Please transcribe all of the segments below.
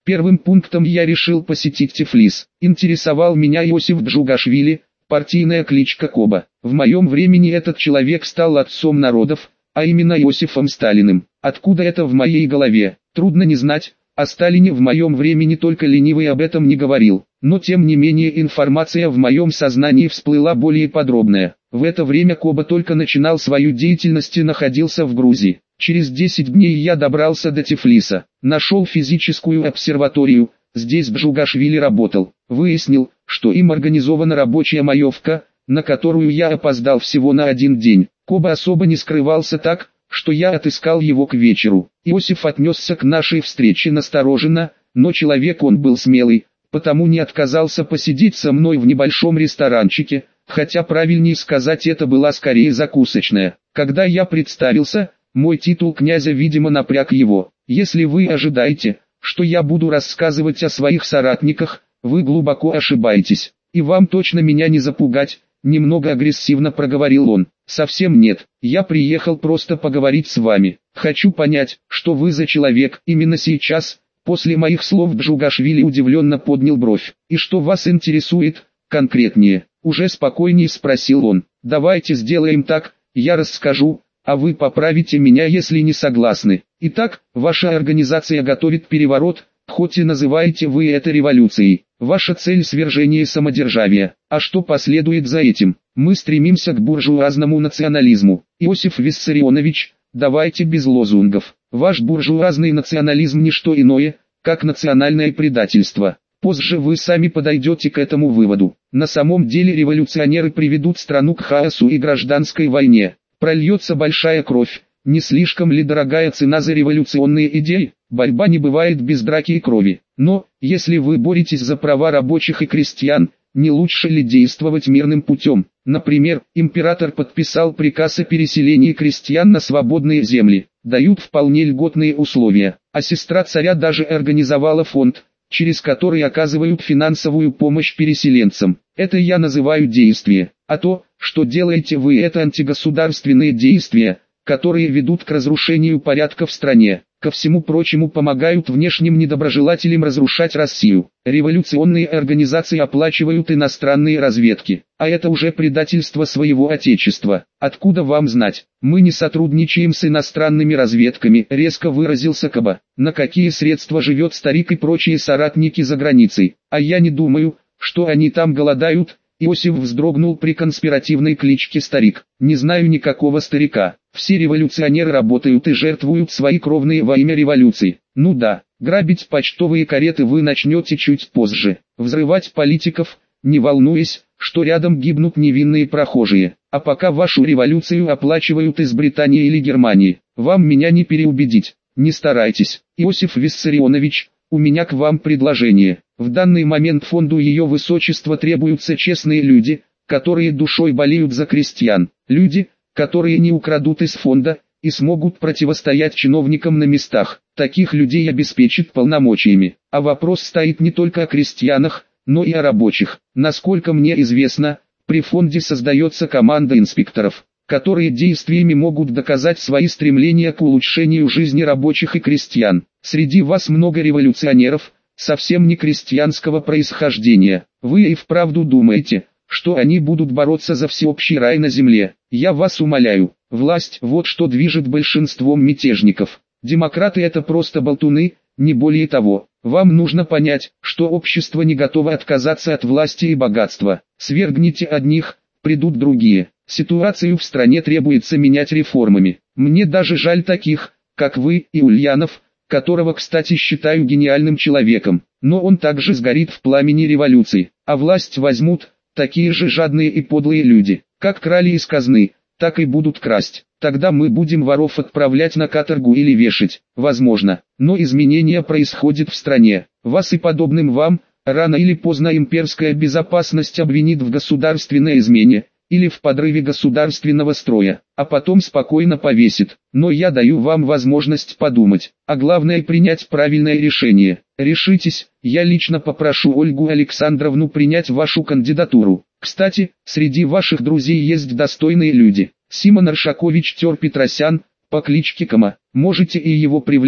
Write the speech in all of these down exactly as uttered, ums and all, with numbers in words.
Первым пунктом я решил посетить Тифлис. Интересовал меня Иосиф Джугашвили, партийная кличка Коба. В моем времени этот человек стал отцом народов, а именно Иосифом Сталиным. Откуда это в моей голове, трудно не знать. О Сталине в моем времени только ленивый об этом не говорил, но тем не менее информация в моем сознании всплыла более подробная. В это время Коба только начинал свою деятельность и находился в Грузии. Через десять дней я добрался до Тифлиса, нашел физическую обсерваторию, здесь Джугашвили работал. Выяснил, что им организована рабочая маевка, на которую я опоздал всего на один день. Коба особо не скрывался так, что я отыскал его к вечеру. Иосиф отнесся к нашей встрече настороженно, но человек он был смелый, потому не отказался посидеть со мной в небольшом ресторанчике, хотя правильнее сказать, это была скорее закусочная. Когда я представился, мой титул князя видимо напряг его. Если вы ожидаете, что я буду рассказывать о своих соратниках, вы глубоко ошибаетесь, и вам точно меня не запугать. Немного агрессивно проговорил он. Совсем нет, я приехал просто поговорить с вами. Хочу понять, что вы за человек. Именно сейчас, после моих слов Джугашвили удивленно поднял бровь. И что вас интересует, конкретнее? Уже спокойнее спросил он. Давайте сделаем так, я расскажу, а вы поправите меня, если не согласны. Итак, ваша организация готовит переворот, хоть и называете вы это революцией. Ваша цель — свержение самодержавия. А что последует за этим? Мы стремимся к буржуазному национализму. Иосиф Виссарионович, давайте без лозунгов. Ваш буржуазный национализм не что иное, как национальное предательство. Позже вы сами подойдете к этому выводу. На самом деле революционеры приведут страну к хаосу и гражданской войне. Прольется большая кровь. Не слишком ли дорогая цена за революционные идеи? Борьба не бывает без драки и крови. Но, если вы боретесь за права рабочих и крестьян, не лучше ли действовать мирным путем? Например, император подписал приказ о переселении крестьян на свободные земли. Дают вполне льготные условия. А сестра царя даже организовала фонд, через который оказывают финансовую помощь переселенцам. Это я называю действие. А то, что делаете вы, это антигосударственные действия, которые ведут к разрушению порядка в стране. Ко всему прочему помогают внешним недоброжелателям разрушать Россию. Революционные организации оплачивают иностранные разведки. А это уже предательство своего отечества. Откуда вам знать? Мы не сотрудничаем с иностранными разведками, резко выразился Коба. На какие средства живет старик и прочие соратники за границей? А я не думаю, что они там голодают. Иосиф вздрогнул при конспиративной кличке «Старик». Не знаю никакого старика. Все революционеры работают и жертвуют свои кровные во имя революции. Ну да, грабить почтовые кареты вы начнете чуть позже. Взрывать политиков, не волнуясь, что рядом гибнут невинные прохожие. А пока вашу революцию оплачивают из Британии или Германии. Вам меня не переубедить. Не старайтесь. Иосиф Виссарионович, у меня к вам предложение. В данный момент фонду Ее Высочества требуются честные люди, которые душой болеют за крестьян. Люди, которые не украдут из фонда, и смогут противостоять чиновникам на местах. Таких людей обеспечат полномочиями. А вопрос стоит не только о крестьянах, но и о рабочих. Насколько мне известно, при фонде создается команда инспекторов, которые действиями могут доказать свои стремления к улучшению жизни рабочих и крестьян. Среди вас много революционеров, совсем не крестьянского происхождения. Вы и вправду думаете, что они будут бороться за всеобщий рай на земле? Я вас умоляю, власть – вот что движет большинством мятежников. Демократы – это просто болтуны, не более того. Вам нужно понять, что общество не готово отказаться от власти и богатства. Свергните одних, придут другие. Ситуацию в стране требуется менять реформами. Мне даже жаль таких, как вы и Ульянов, которого, кстати, считаю гениальным человеком. Но он также сгорит в пламени революции. А власть возьмут такие же жадные и подлые люди. Как крали из казны, так и будут красть. Тогда мы будем воров отправлять на каторгу или вешать. Возможно. Но изменения происходят в стране. Вас и подобным вам, рано или поздно имперская безопасность обвинит в государственной измене, или в подрыве государственного строя, а потом спокойно повесит. Но я даю вам возможность подумать, а главное принять правильное решение. Решитесь, я лично попрошу Ольгу Александровну принять вашу кандидатуру. Кстати, среди ваших друзей есть достойные люди. Симон Аршакович Тер Петросян, по кличке Кома. Можете и его привлечь,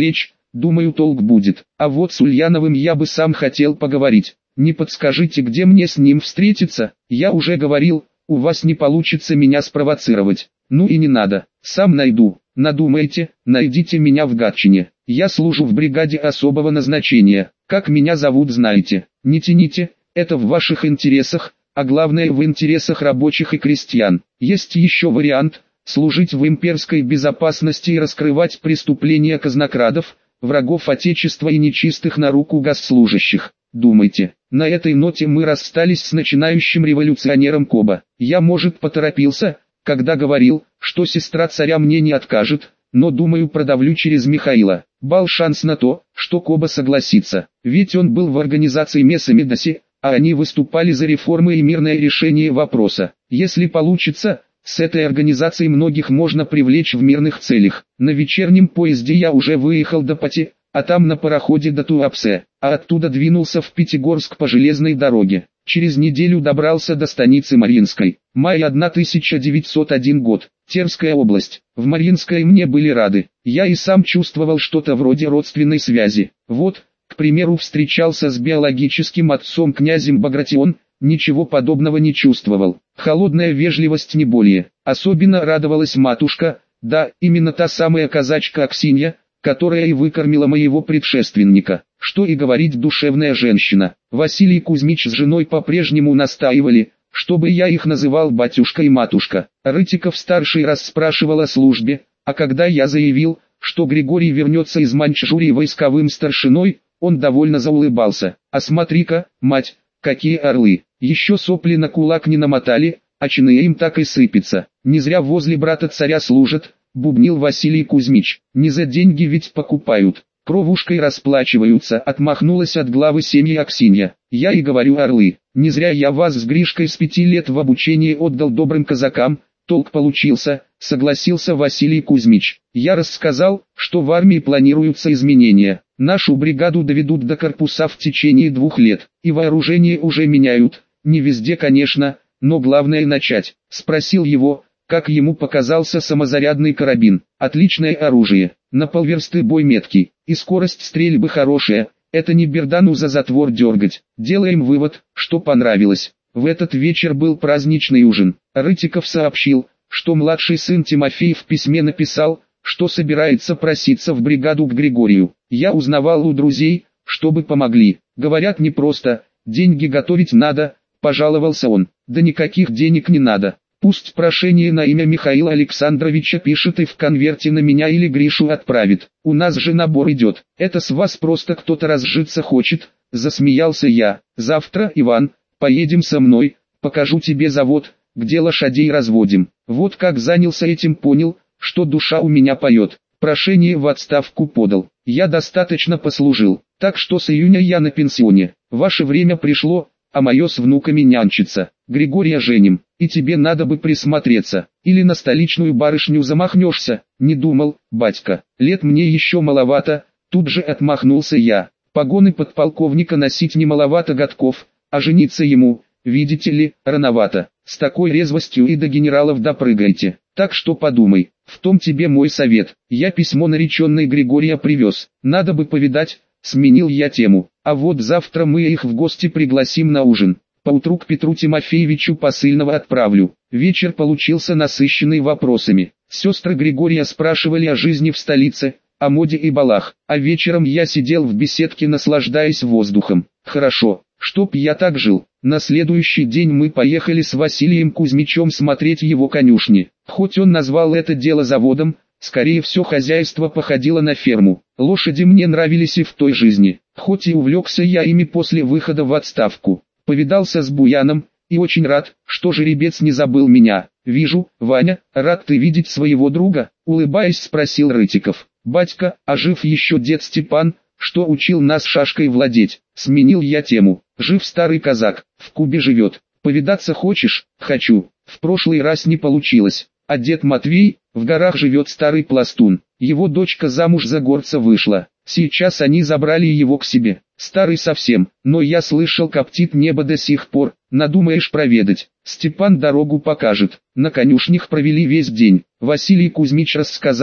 думаю, толк будет. А вот с Ульяновым я бы сам хотел поговорить. Не подскажите, где мне с ним встретиться? Я уже говорил, у вас не получится меня спровоцировать. Ну и не надо, сам найду. Надумайте, найдите меня в Гатчине. Я служу в бригаде особого назначения. Как меня зовут, знаете. Не тяните, это в ваших интересах, а главное в интересах рабочих и крестьян. Есть еще вариант – служить в имперской безопасности и раскрывать преступления казнокрадов, врагов Отечества и нечистых на руку госслужащих. Думайте, на этой ноте мы расстались с начинающим революционером Коба. Я, может, поторопился, когда говорил, что сестра царя мне не откажет, но думаю, продавлю через Михаила. Был шанс на то, что Коба согласится, ведь он был в организации Месамедоси, а они выступали за реформы и мирное решение вопроса. Если получится, с этой организацией многих можно привлечь в мирных целях. На вечернем поезде я уже выехал до Пати, а там на пароходе до Туапсе, а оттуда двинулся в Пятигорск по железной дороге. Через неделю добрался до станицы Мариинской. Май тысяча девятьсот один год. Терская область. В Мариинской мне были рады. Я и сам чувствовал что-то вроде родственной связи. Вот, к примеру, встречался с биологическим отцом князем Багратион, ничего подобного не чувствовал. Холодная вежливость не более. Особенно радовалась матушка, да, именно та самая казачка Аксинья, которая и выкормила моего предшественника. Что и говорить, душевная женщина. Василий Кузьмич с женой по-прежнему настаивали, чтобы я их называл батюшка и матушка. Рытиков-старший расспрашивал о службе, а когда я заявил, что Григорий вернется из Маньчжурии войсковым старшиной, он довольно заулыбался. А смотри-ка, мать, какие орлы, еще сопли на кулак не намотали, а чины им так и сыпется. Не зря возле брата царя служат, бубнил Василий Кузьмич. Не за деньги ведь покупают, кровушкой расплачиваются, отмахнулась от главы семьи Аксинья. Я и говорю, орлы, не зря я вас с Гришкой с пяти лет в обучение отдал добрым казакам, толк получился, согласился Василий Кузьмич. Я рассказал, что в армии планируются изменения. Нашу бригаду доведут до корпуса в течение двух лет, и вооружение уже меняют, не везде, конечно, но главное начать. Спросил его, как ему показался самозарядный карабин. Отличное оружие, на полверсты бой меткий, и скорость стрельбы хорошая, это не Бердану за затвор дергать. Делаем вывод, что понравилось. В этот вечер был праздничный ужин. Рытиков сообщил, что младший сын Тимофей в письме написал, что собирается проситься в бригаду к Григорию. Я узнавал у друзей, чтобы помогли. Говорят, не просто, деньги готовить надо, пожаловался он. Да никаких денег не надо. Пусть прошение на имя Михаила Александровича пишет и в конверте на меня или Гришу отправит. У нас же набор идет. Это с вас просто кто-то разжиться хочет, засмеялся я. Завтра, Иван, поедем со мной, покажу тебе завод, где лошадей разводим. Вот как занялся этим, понял, что душа у меня поет. Прошение в отставку подал. Я достаточно послужил, так что с июня я на пенсионе. Ваше время пришло, а мое с внуками нянчится. Григория женим, и тебе надо бы присмотреться. Или на столичную барышню замахнешься. Не думал, батька, лет мне еще маловато, тут же отмахнулся я. Погоны подполковника носить не маловато годков, а жениться ему, видите ли, рановато. С такой резвостью и до генералов допрыгайте. Так что подумай, в том тебе мой совет. Я письмо нареченной Григория привез, надо бы повидать, сменил я тему. А вот завтра мы их в гости пригласим на ужин. Поутру к Петру Тимофеевичу посыльного отправлю. Вечер получился насыщенный вопросами. Сестры Григория спрашивали о жизни в столице, о моде и балах. А вечером я сидел в беседке, наслаждаясь воздухом. Хорошо, чтоб я так жил. На следующий день мы поехали с Василием Кузьмичем смотреть его конюшни. Хоть он назвал это дело заводом, скорее все хозяйство походило на ферму. Лошади мне нравились и в той жизни, хоть и увлекся я ими после выхода в отставку. Повидался с Буяном, и очень рад, что жеребец не забыл меня. Вижу, Ваня, рад ты видеть своего друга, улыбаясь, спросил Рытиков. Батька, а жив еще дед Степан, что учил нас шашкой владеть? Сменил я тему. Жив старый казак, в Кубе живет. Повидаться хочешь? Хочу. В прошлый раз не получилось. А дед Матвей, в горах живет старый пластун. Его дочка замуж за горца вышла. Сейчас они забрали его к себе. Старый совсем, но я слышал, коптит небо до сих пор. Надумаешь проведать, Степан дорогу покажет. На конюшнях провели весь день. Василий Кузьмич рассказал,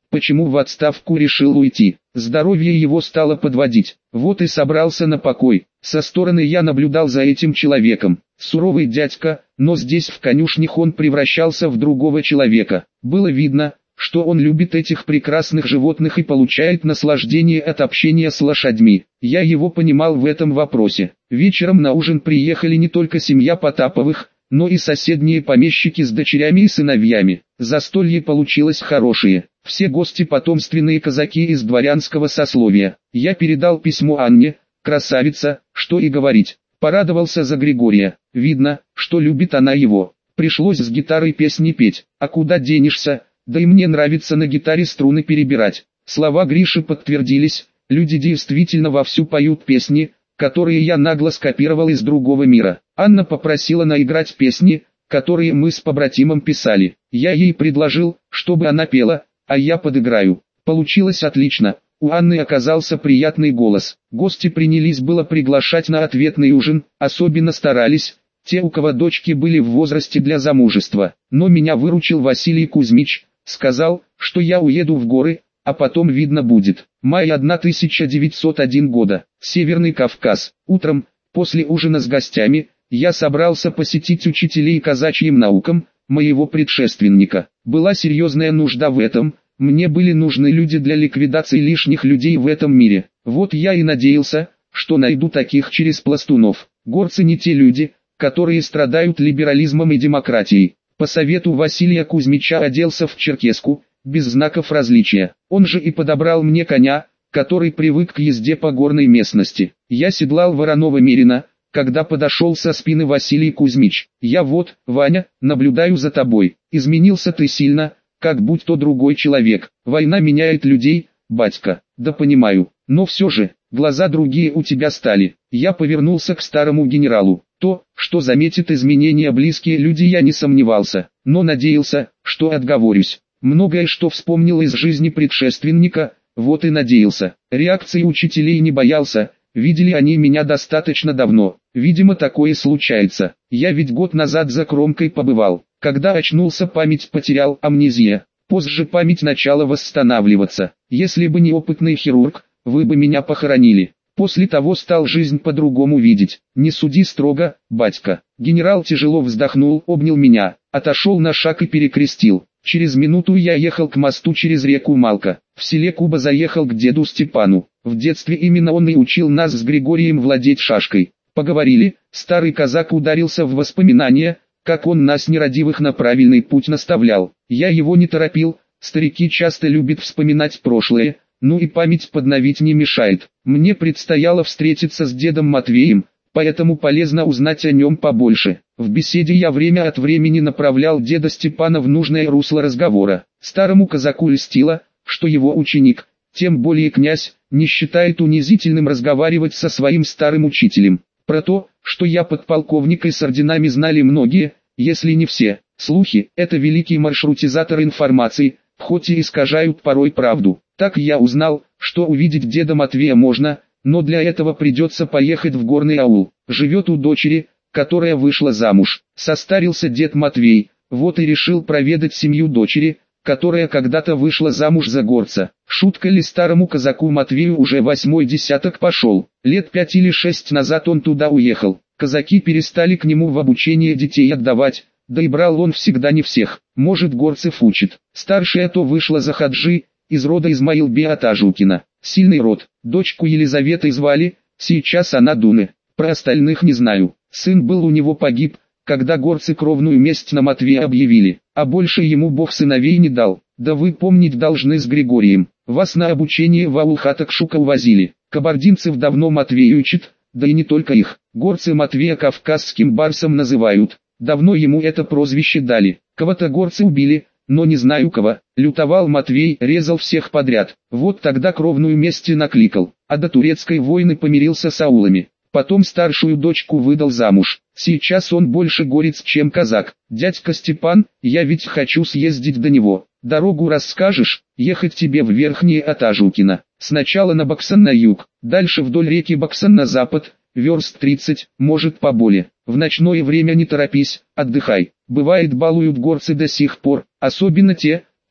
почему в отставку решил уйти. Здоровье его стало подводить. Вот и собрался на покой. Со стороны я наблюдал за этим человеком. Суровый дядька, но здесь в конюшнях он превращался в другого человека. Было видно, что он любит этих прекрасных животных и получает наслаждение от общения с лошадьми. Я его понимал в этом вопросе. Вечером на ужин приехали не только семья Потаповых, но и соседние помещики с дочерями и сыновьями. Застолье получилось хорошее. Все гости потомственные казаки из дворянского сословия. Я передал письмо Анне, красавица, что и говорить. Порадовался за Григория. Видно, что любит она его. Пришлось с гитарой песни петь. А куда денешься? Да и мне нравится на гитаре струны перебирать. Слова Гриши подтвердились. Люди действительно вовсю поют песни, которые я нагло скопировал из другого мира. Анна попросила наиграть песни, которые мы с побратимом писали. Я ей предложил, чтобы она пела, а я подыграю. Получилось отлично. У Анны оказался приятный голос. Гости принялись было приглашать на ответный ужин, особенно старались те, у кого дочки были в возрасте для замужества. Но меня выручил Василий Кузьмич, сказал, что я уеду в горы, а потом видно будет. Май тысяча девятьсот первого года. Северный Кавказ. Утром, после ужина с гостями, я собрался посетить учителей казачьим наукам, моего предшественника. Была серьезная нужда в этом, мне были нужны люди для ликвидации лишних людей в этом мире. Вот я и надеялся, что найду таких через пластунов. Горцы не те люди, которые страдают либерализмом и демократией. По совету Василия Кузьмича оделся в черкеску, без знаков различия. Он же и подобрал мне коня, который привык к езде по горной местности. Я седлал вороного мерина, когда подошел со спины Василий Кузьмич. Я вот, Ваня, наблюдаю за тобой. Изменился ты сильно, как будь то другой человек. Война меняет людей, батька. Да понимаю, но все же, глаза другие у тебя стали. Я повернулся к старому генералу. То, что заметит изменения близкие люди, я не сомневался, но надеялся, что отговорюсь. Многое что вспомнил из жизни предшественника, вот и надеялся. Реакции учителей не боялся, видели они меня достаточно давно. Видимо, такое случается. Я ведь год назад за кромкой побывал. Когда очнулся, память потерял, амнезия. Позже память начала восстанавливаться. Если бы не опытный хирург, вы бы меня похоронили. После того стал жизнь по-другому видеть. Не суди строго, батька. Генерал тяжело вздохнул, обнял меня, отошел на шаг и перекрестил. Через минуту я ехал к мосту через реку Малка. В селе Куба заехал к деду Степану. В детстве именно он и учил нас с Григорием владеть шашкой. Поговорили, старый казак ударился в воспоминания, как он нас нерадивых на правильный путь наставлял. Я его не торопил, старики часто любят вспоминать прошлое, ну и память подновить не мешает. Мне предстояло встретиться с дедом Матвеем, поэтому полезно узнать о нем побольше. В беседе я время от времени направлял деда Степана в нужное русло разговора. Старому казаку льстило, что его ученик, тем более князь, не считает унизительным разговаривать со своим старым учителем. Про то, что я подполковник и с орденами, знали многие, если не все. Слухи – это великий маршрутизатор информации, хоть и искажают порой правду. Так я узнал, что увидеть деда Матвея можно, но для этого придется поехать в горный аул. Живет у дочери, которая вышла замуж. Состарился дед Матвей, вот и решил проведать семью дочери, которая когда-то вышла замуж за горца. Шутка ли, старому казаку Матвею уже восьмой десяток пошел. Лет пять или шесть назад он туда уехал. Казаки перестали к нему в обучение детей отдавать, да и брал он всегда не всех. Может, горцев учит. Старшая то вышла за хаджи, из рода Измаил-бея Тажукина. Сильный род. Дочку Елизаветой звали, сейчас она Дуны. Про остальных не знаю. Сын был у него погиб, когда горцы кровную месть на Матвея объявили, а больше ему Бог сыновей не дал. Да вы помнить должны с Григорием. Вас на обучение в аул Хатакшука увозили. Кабардинцев давно Матвей учит, да и не только их. Горцы Матвея кавказским барсом называют. Давно ему это прозвище дали. Кого-то горцы убили, но не знаю кого. Лютовал Матвей, резал всех подряд. Вот тогда кровную месть накликал, а до турецкой войны помирился с аулами. Потом старшую дочку выдал замуж. Сейчас он больше горец, чем казак. Дядька Степан, я ведь хочу съездить до него. Дорогу расскажешь? Ехать тебе в Верхнее от Ажукина. Сначала на Баксан на юг, дальше вдоль реки Баксан на запад, верст тридцать, может поболее. В ночное время не торопись, отдыхай. Бывает, балуют горцы до сих пор, особенно те,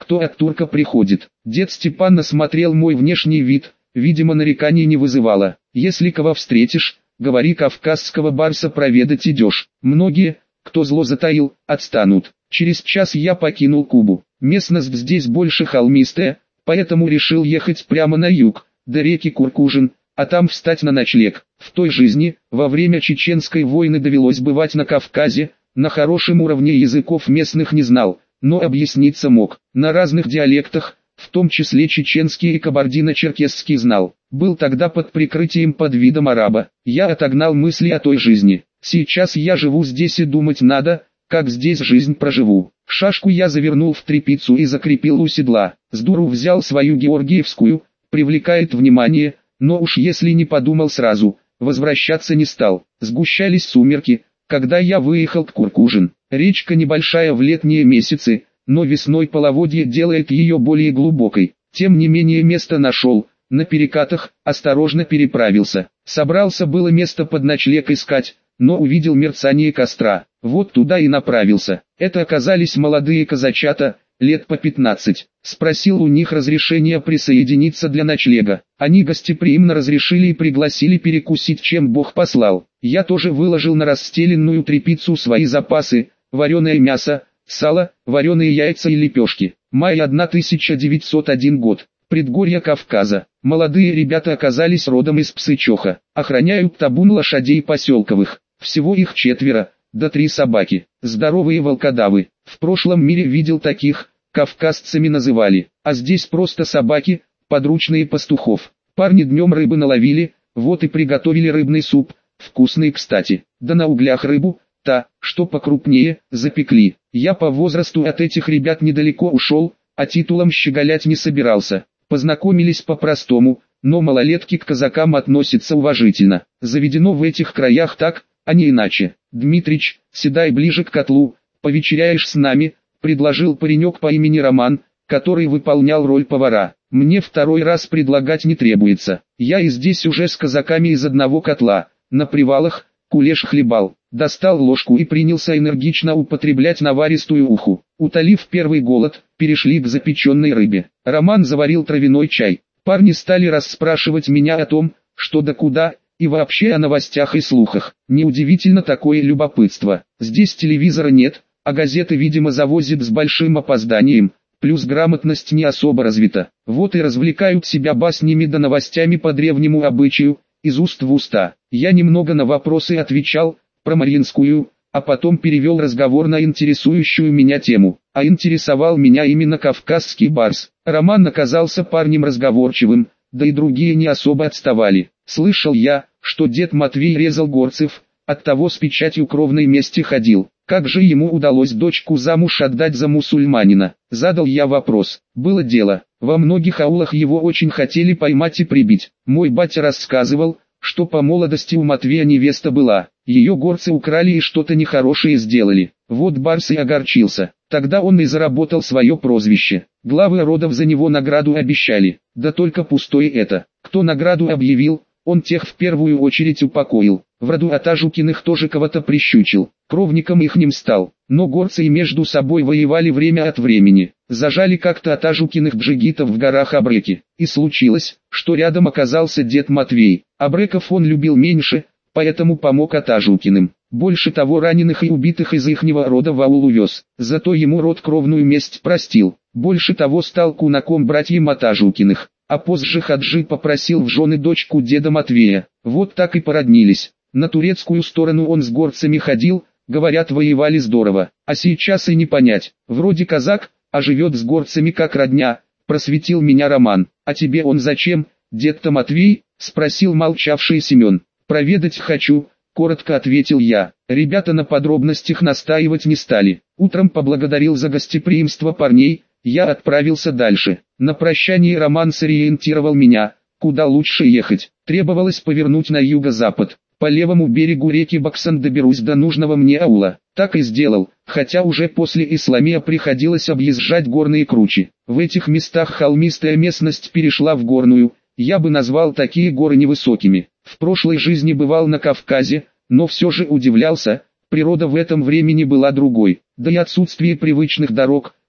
кто от турка приходит. Дед Степан осмотрел мой внешний вид, видимо нареканий не вызывало. Если кого встретишь, говори, кавказского барса проведать идешь. Многие, кто зло затаил, отстанут. Через час я покинул Кубу. Местность здесь больше холмистая, поэтому решил ехать прямо на юг, до реки Куркужин, а там встать на ночлег. В той жизни, во время Чеченской войны довелось бывать на Кавказе, на хорошем уровне языков местных не знал, но объясниться мог. На разных диалектах, в том числе чеченский и кабардино-черкесский знал. Был тогда под прикрытием под видом араба. Я отогнал мысли о той жизни. Сейчас я живу здесь и думать надо, как здесь жизнь проживу. Шашку я завернул в тряпицу и закрепил у седла. С дуру взял свою георгиевскую, привлекает внимание, но уж если не подумал сразу, возвращаться не стал. Сгущались сумерки, когда я выехал к Куркужин. Речка небольшая в летние месяцы, но весной половодье делает ее более глубокой. Тем не менее место нашел, на перекатах, осторожно переправился. Собрался было место под ночлег искать, но увидел мерцание костра. Вот туда и направился. Это оказались молодые казачата, лет по пятнадцать. Спросил у них разрешения присоединиться для ночлега. Они гостеприимно разрешили и пригласили перекусить, чем Бог послал. Я тоже выложил на расстеленную тряпицу свои запасы: вареное мясо, сало, вареные яйца и лепешки. Май тысяча девятьсот первый год. Предгорье Кавказа. Молодые ребята оказались родом из Псычоха. Охраняют табун лошадей поселковых. Всего их четверо, да три собаки. Здоровые волкодавы. В прошлом мире видел таких, кавказцами называли. А здесь просто собаки, подручные пастухов. Парни днем рыбы наловили, вот и приготовили рыбный суп. Вкусный, кстати. Да на углях рыбу, та, что покрупнее, запекли. Я по возрасту от этих ребят недалеко ушел, а титулом щеголять не собирался. Познакомились по-простому, но малолетки к казакам относятся уважительно. Заведено в этих краях так, а не иначе. «Дмитрич, седай ближе к котлу, повечеряешь с нами», — предложил паренек по имени Роман, который выполнял роль повара. «Мне второй раз предлагать не требуется. Я и здесь уже с казаками из одного котла, на привалах, кулеш хлебал». Достал ложку и принялся энергично употреблять наваристую уху. Утолив первый голод, перешли к запеченной рыбе. Роман заварил травяной чай. Парни стали расспрашивать меня о том, что да куда, и вообще о новостях и слухах. Неудивительно такое любопытство. Здесь телевизора нет, а газеты, видимо, завозят с большим опозданием, плюс грамотность не особо развита. Вот и развлекают себя баснями да новостями по древнему обычаю, из уст в уста. Я немного на вопросы отвечал, про Мариинскую, а потом перевел разговор на интересующую меня тему. А интересовал меня именно кавказский барс. Роман оказался парнем разговорчивым, да и другие не особо отставали. Слышал я, что дед Матвей резал горцев, оттого с печатью кровной мести ходил. Как же ему удалось дочку замуж отдать за мусульманина? Задал я вопрос. Было дело, во многих аулах его очень хотели поймать и прибить. Мой батя рассказывал, что по молодости у Матвея невеста была. Ее горцы украли и что-то нехорошее сделали. Вот барс и огорчился. Тогда он и заработал свое прозвище. Главы родов за него награду обещали. Да только пустое это. Кто награду объявил, он тех в первую очередь упокоил. В роду от Ажукиных тоже кого-то прищучил. Кровником ихним стал. Но горцы и между собой воевали время от времени. Зажали как-то от Ажукиных джигитов в горах Абреки. И случилось, что рядом оказался дед Матвей. Абреков он любил меньше, поэтому помог от Ажукиным. Больше того, раненых и убитых из ихнего рода в аул увез. Зато ему род кровную месть простил. Больше того, стал кунаком братьям от Ажукиных. А позже Хаджи попросил в жены дочку деда Матвея. Вот так и породнились. На турецкую сторону он с горцами ходил, говорят, воевали здорово. А сейчас и не понять. Вроде казак, а живет с горцами как родня. Просветил меня Роман. А тебе он зачем, дед-то Матвей? Спросил молчавший Семен. Проведать хочу, коротко ответил я. Ребята на подробностях настаивать не стали. Утром поблагодарил за гостеприимство парней. Я отправился дальше. На прощание Роман сориентировал меня, куда лучше ехать. Требовалось повернуть на юго-запад. По левому берегу реки Баксан доберусь до нужного мне аула. Так и сделал, хотя уже после Исламия приходилось объезжать горные кручи. В этих местах холмистая местность перешла в горную. Я бы назвал такие горы невысокими. В прошлой жизни бывал на Кавказе, но все же удивлялся, природа в этом времени была другой. Да и отсутствие привычных дорог,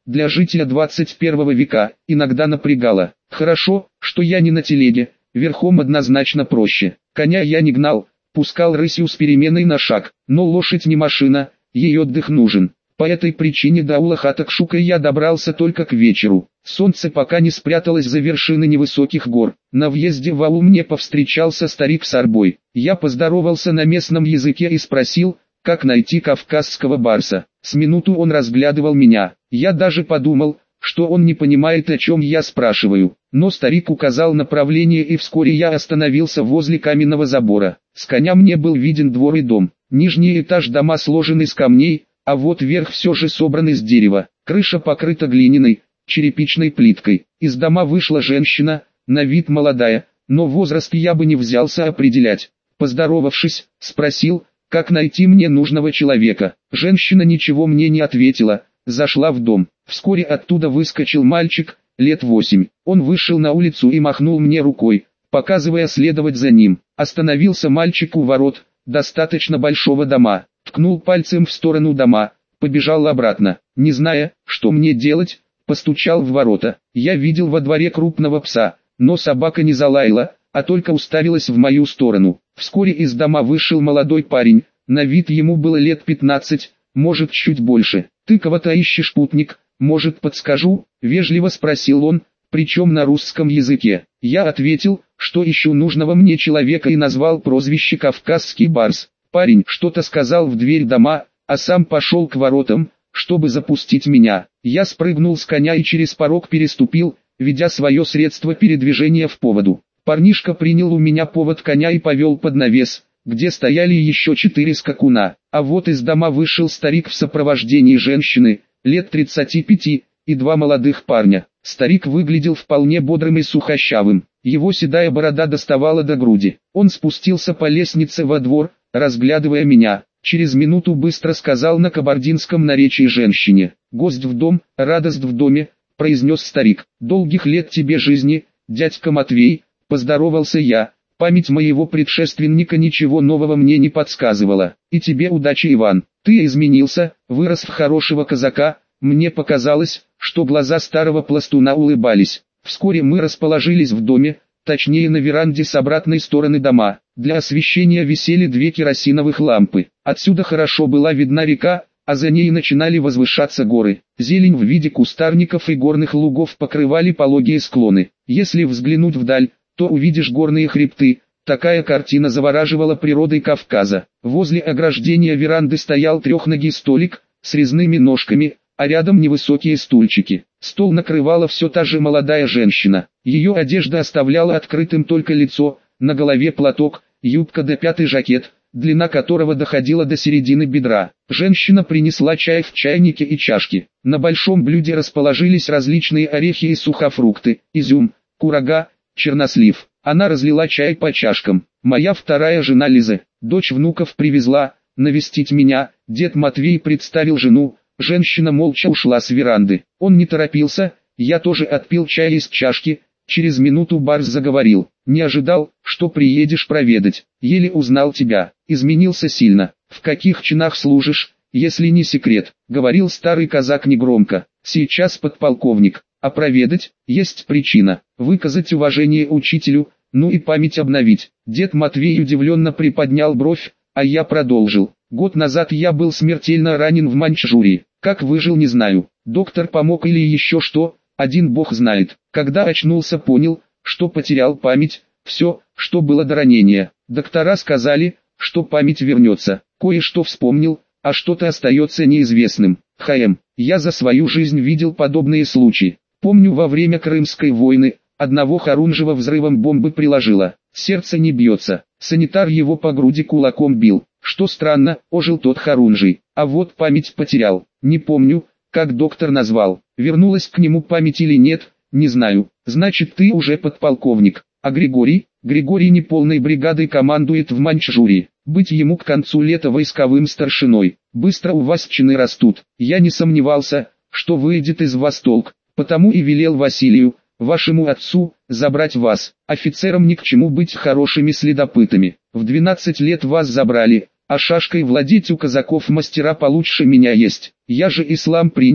для жителя двадцать первого века, иногда напрягало. Хорошо, что я не на телеге, верхом однозначно проще. Коня я не гнал, пускал рысью с переменой на шаг, но лошадь не машина, ей отдых нужен. По этой причине до Улахатакшука я добрался только к вечеру. Солнце пока не спряталось за вершины невысоких гор. На въезде в аул мне повстречался старик с арбой. Я поздоровался на местном языке и спросил, как найти кавказского барса. С минуту он разглядывал меня. Я даже подумал, что он не понимает, о чем я спрашиваю. Но старик указал направление, и вскоре я остановился возле каменного забора. С коня мне был виден двор и дом. Нижний этаж дома сложен из камней, а вот верх все же собран из дерева. Крыша покрыта глиняной, черепичной плиткой. Из дома вышла женщина, на вид молодая, но возраст я бы не взялся определять. Поздоровавшись, спросил, как найти мне нужного человека. Женщина ничего мне не ответила, зашла в дом. Вскоре оттуда выскочил мальчик, лет восемь. Он вышел на улицу и махнул мне рукой, показывая следовать за ним. Остановился мальчик у ворот, достаточно большого дома. Ткнул пальцем в сторону дома, побежал обратно. Не зная, что мне делать, постучал в ворота. Я видел во дворе крупного пса, но собака не залаяла, а только уставилась в мою сторону. Вскоре из дома вышел молодой парень, на вид ему было лет пятнадцать, может чуть больше. «Ты кого-то ищешь, путник, может подскажу?» – вежливо спросил он, причем на русском языке. Я ответил, что ищу нужного мне человека, и назвал прозвище «Кавказский барс». Парень что-то сказал в дверь дома, а сам пошел к воротам, чтобы запустить меня. Я спрыгнул с коня и через порог переступил, ведя свое средство передвижения в поводу. Парнишка принял у меня повод коня и повел под навес, где стояли еще четыре скакуна. А вот из дома вышел старик в сопровождении женщины, лет тридцати пяти, и два молодых парня. Старик выглядел вполне бодрым и сухощавым. Его седая борода доставала до груди. Он спустился по лестнице во двор, разглядывая меня. Через минуту быстро сказал на кабардинском наречии женщине: «Гость в дом, радость в доме», — произнес старик. «Долгих лет тебе жизни, дядька Матвей», — поздоровался я. Память моего предшественника ничего нового мне не подсказывала. «И тебе удачи, Иван. Ты изменился, вырос в хорошего казака». Мне показалось, что глаза старого пластуна улыбались. Вскоре мы расположились в доме, точнее на веранде с обратной стороны дома. Для освещения висели две керосиновых лампы. Отсюда хорошо была видна река, а за ней начинали возвышаться горы. Зелень в виде кустарников и горных лугов покрывали пологие склоны. Если взглянуть вдаль, то увидишь горные хребты. Такая картина завораживала природой Кавказа. Возле ограждения веранды стоял трехногий столик с резными ножками, а рядом невысокие стульчики. Стол накрывала все та же молодая женщина. Ее одежда оставляла открытым только лицо, на голове платок, юбка до пят и жакет, длина которого доходила до середины бедра. Женщина принесла чай в чайнике и чашки. На большом блюде расположились различные орехи и сухофрукты, изюм, курага, чернослив. Она разлила чай по чашкам. «Моя вторая жена Лиза, дочь внуков привезла, навестить меня», дед Матвей представил жену. Женщина молча ушла с веранды. Он не торопился, я тоже отпил чай из чашки. Через минуту барс заговорил. «Не ожидал, что приедешь проведать. Еле узнал тебя. Изменился сильно. В каких чинах служишь, если не секрет?» Говорил старый казак негромко. «Сейчас подполковник. А проведать, есть причина. Выказать уважение учителю, ну и память обновить». Дед Матвей удивленно приподнял бровь, а я продолжил. «Год назад я был смертельно ранен в Маньчжурии. Как выжил, не знаю. Доктор помог или еще что, один бог знает. Когда очнулся, понял, что потерял память, все, что было до ранения. Доктора сказали, что память вернется. Кое-что вспомнил, а что-то остается неизвестным. ХМ, я за свою жизнь видел подобные случаи. Помню, во время Крымской войны, одного Харунжева взрывом бомбы приложило. Сердце не бьется. Санитар его по груди кулаком бил. Что странно, ожил тот Харунжий, а вот память потерял. Не помню, как доктор назвал. Вернулась к нему память или нет, не знаю. Значит, ты уже подполковник. А Григорий? Григорий неполной бригадой командует в Маньчжурии. Быть ему к концу лета войсковым старшиной. Быстро у вас чины растут. Я не сомневался, что выйдет из вас толк, потому и велел Василию, вашему отцу, забрать вас. Офицерам ни к чему быть хорошими следопытами. В двенадцать лет вас забрали, а шашкой владеть у казаков мастера получше меня есть. Я же ислам принял,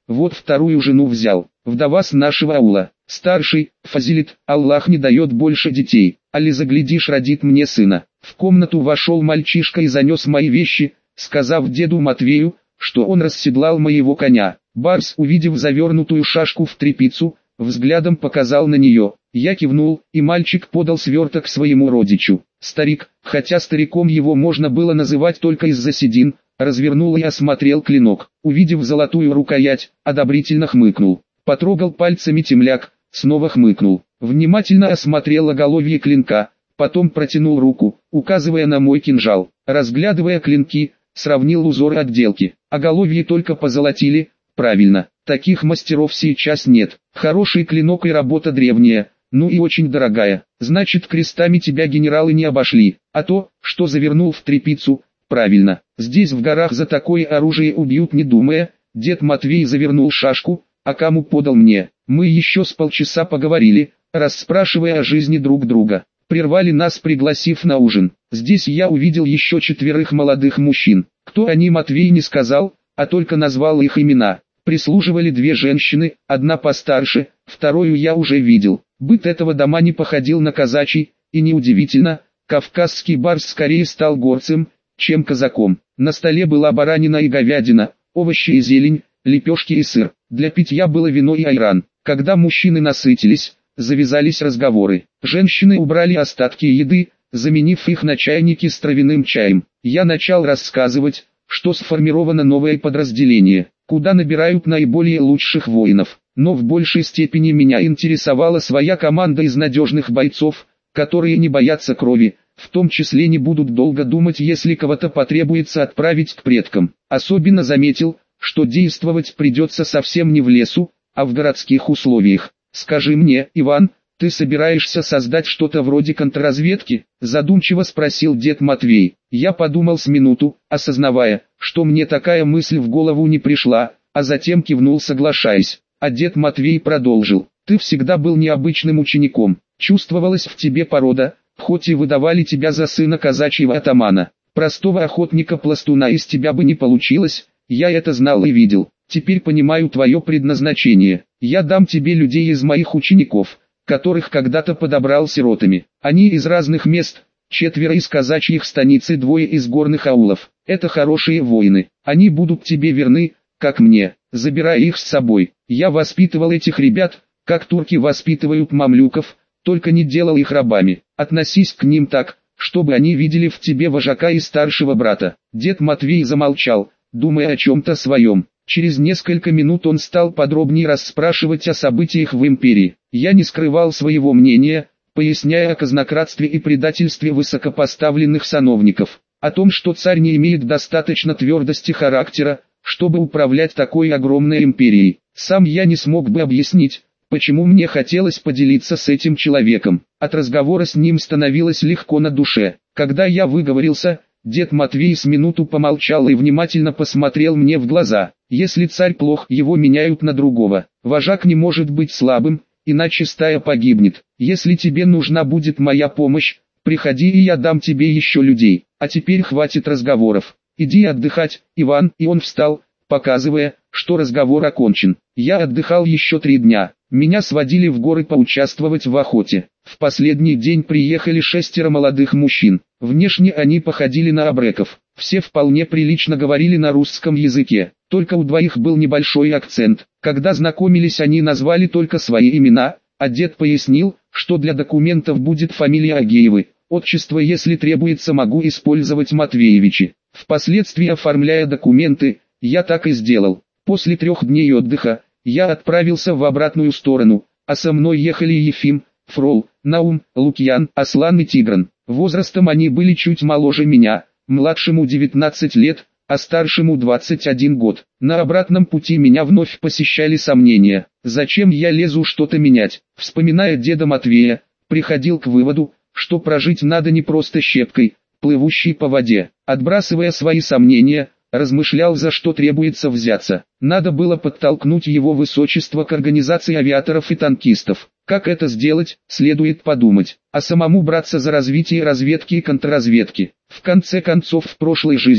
вот вторую жену взял, вдова с нашего аула. Старший, Фазилит, Аллах не дает больше детей, али заглядишь родит мне сына. В комнату вошел мальчишка и занес мои вещи, сказав деду Матвею, что он расседлал моего коня. Барс, увидев завернутую шашку в тряпицу, взглядом показал на нее. Я кивнул, и мальчик подал сверток своему родичу. Старик, хотя стариком его можно было называть только из-за седин, развернул и осмотрел клинок. Увидев золотую рукоять, одобрительно хмыкнул. Потрогал пальцами темляк, снова хмыкнул. Внимательно осмотрел оголовье клинка, потом протянул руку, указывая на мой кинжал. Разглядывая клинки, сравнил узоры отделки. Оголовье только позолотили, правильно, таких мастеров сейчас нет. Хороший клинок и работа древняя, ну и очень дорогая. Значит, крестами тебя генералы не обошли. А то, что завернул в тряпицу, правильно. Здесь в горах за такое оружие убьют не думая. Дед Матвей завернул шашку, а кому подал мне. Мы еще с полчаса поговорили, расспрашивая о жизни друг друга. Прервали нас, пригласив на ужин. Здесь я увидел еще четверых молодых мужчин. Кто они, Матвей не сказал, а только назвал их имена. Прислуживали две женщины, одна постарше, вторую я уже видел. Быт этого дома не походил на казачий, и неудивительно, кавказский барс скорее стал горцем, чем казаком. На столе была баранина и говядина, овощи и зелень, лепешки и сыр. Для питья было вино и айран. Когда мужчины насытились, завязались разговоры. Женщины убрали остатки еды, заменив их на чайники с травяным чаем. Я начал рассказывать, что сформировано новое подразделение, куда набирают наиболее лучших воинов. Но в большей степени меня интересовала своя команда из надежных бойцов, которые не боятся крови, в том числе не будут долго думать, если кого-то потребуется отправить к предкам. Особенно заметил, что действовать придется совсем не в лесу, а в городских условиях. «Скажи мне, Иван, ты собираешься создать что-то вроде контрразведки?» – задумчиво спросил дед Матвей. Я подумал с минуту, осознавая, что мне такая мысль в голову не пришла, а затем кивнул, соглашаясь. А дед Матвей продолжил: «Ты всегда был необычным учеником, чувствовалась в тебе порода, хоть и выдавали тебя за сына казачьего атамана. Простого охотника-пластуна из тебя бы не получилось, я это знал и видел. Теперь понимаю твое предназначение. Я дам тебе людей из моих учеников, которых когда-то подобрал сиротами. Они из разных мест, четверо из казачьих станиц и двое из горных аулов. Это хорошие воины, они будут тебе верны, как мне. Забирай их с собой. Я воспитывал этих ребят, как турки воспитывают мамлюков, только не делал их рабами. Относись к ним так, чтобы они видели в тебе вожака и старшего брата». Дед Матвей замолчал, думая о чем-то своем. Через несколько минут он стал подробнее расспрашивать о событиях в империи. Я не скрывал своего мнения, поясняя о казнократстве и предательстве высокопоставленных сановников. О том, что царь не имеет достаточно твердости характера, чтобы управлять такой огромной империей. Сам я не смог бы объяснить, почему мне хотелось поделиться с этим человеком. От разговора с ним становилось легко на душе. Когда я выговорился, дед Матвей с минуту помолчал и внимательно посмотрел мне в глаза. «Если царь плох, его меняют на другого. Вожак не может быть слабым, иначе стая погибнет. Если тебе нужна будет моя помощь, приходи, и я дам тебе еще людей. А теперь хватит разговоров. Иди отдыхать, Иван». И он встал, показывая, что разговор окончен. Я отдыхал еще три дня. Меня сводили в горы поучаствовать в охоте. В последний день приехали шестеро молодых мужчин. Внешне они походили на абреков. Все вполне прилично говорили на русском языке. Только у двоих был небольшой акцент. Когда знакомились, они назвали только свои имена, а дед пояснил, что для документов будет фамилия Агеевы. Отчество, если требуется, могу использовать Матвеевичи. Впоследствии, оформляя документы, я так и сделал. После трех дней отдыха, я отправился в обратную сторону, а со мной ехали Ефим, Фрол, Наум, Лукьян, Аслан и Тигран. Возрастом они были чуть моложе меня, младшему девятнадцать лет, а старшему двадцать один год. На обратном пути меня вновь посещали сомнения, зачем я лезу что-то менять. Вспоминая деда Матвея, приходил к выводу, что прожить надо не просто щепкой, плывущей по воде. Отбрасывая свои сомнения, размышлял, за что требуется взяться. Надо было подтолкнуть его высочество к организации авиаторов и танкистов. Как это сделать, следует подумать. А самому браться за развитие разведки и контрразведки. В конце концов, в прошлой жизни,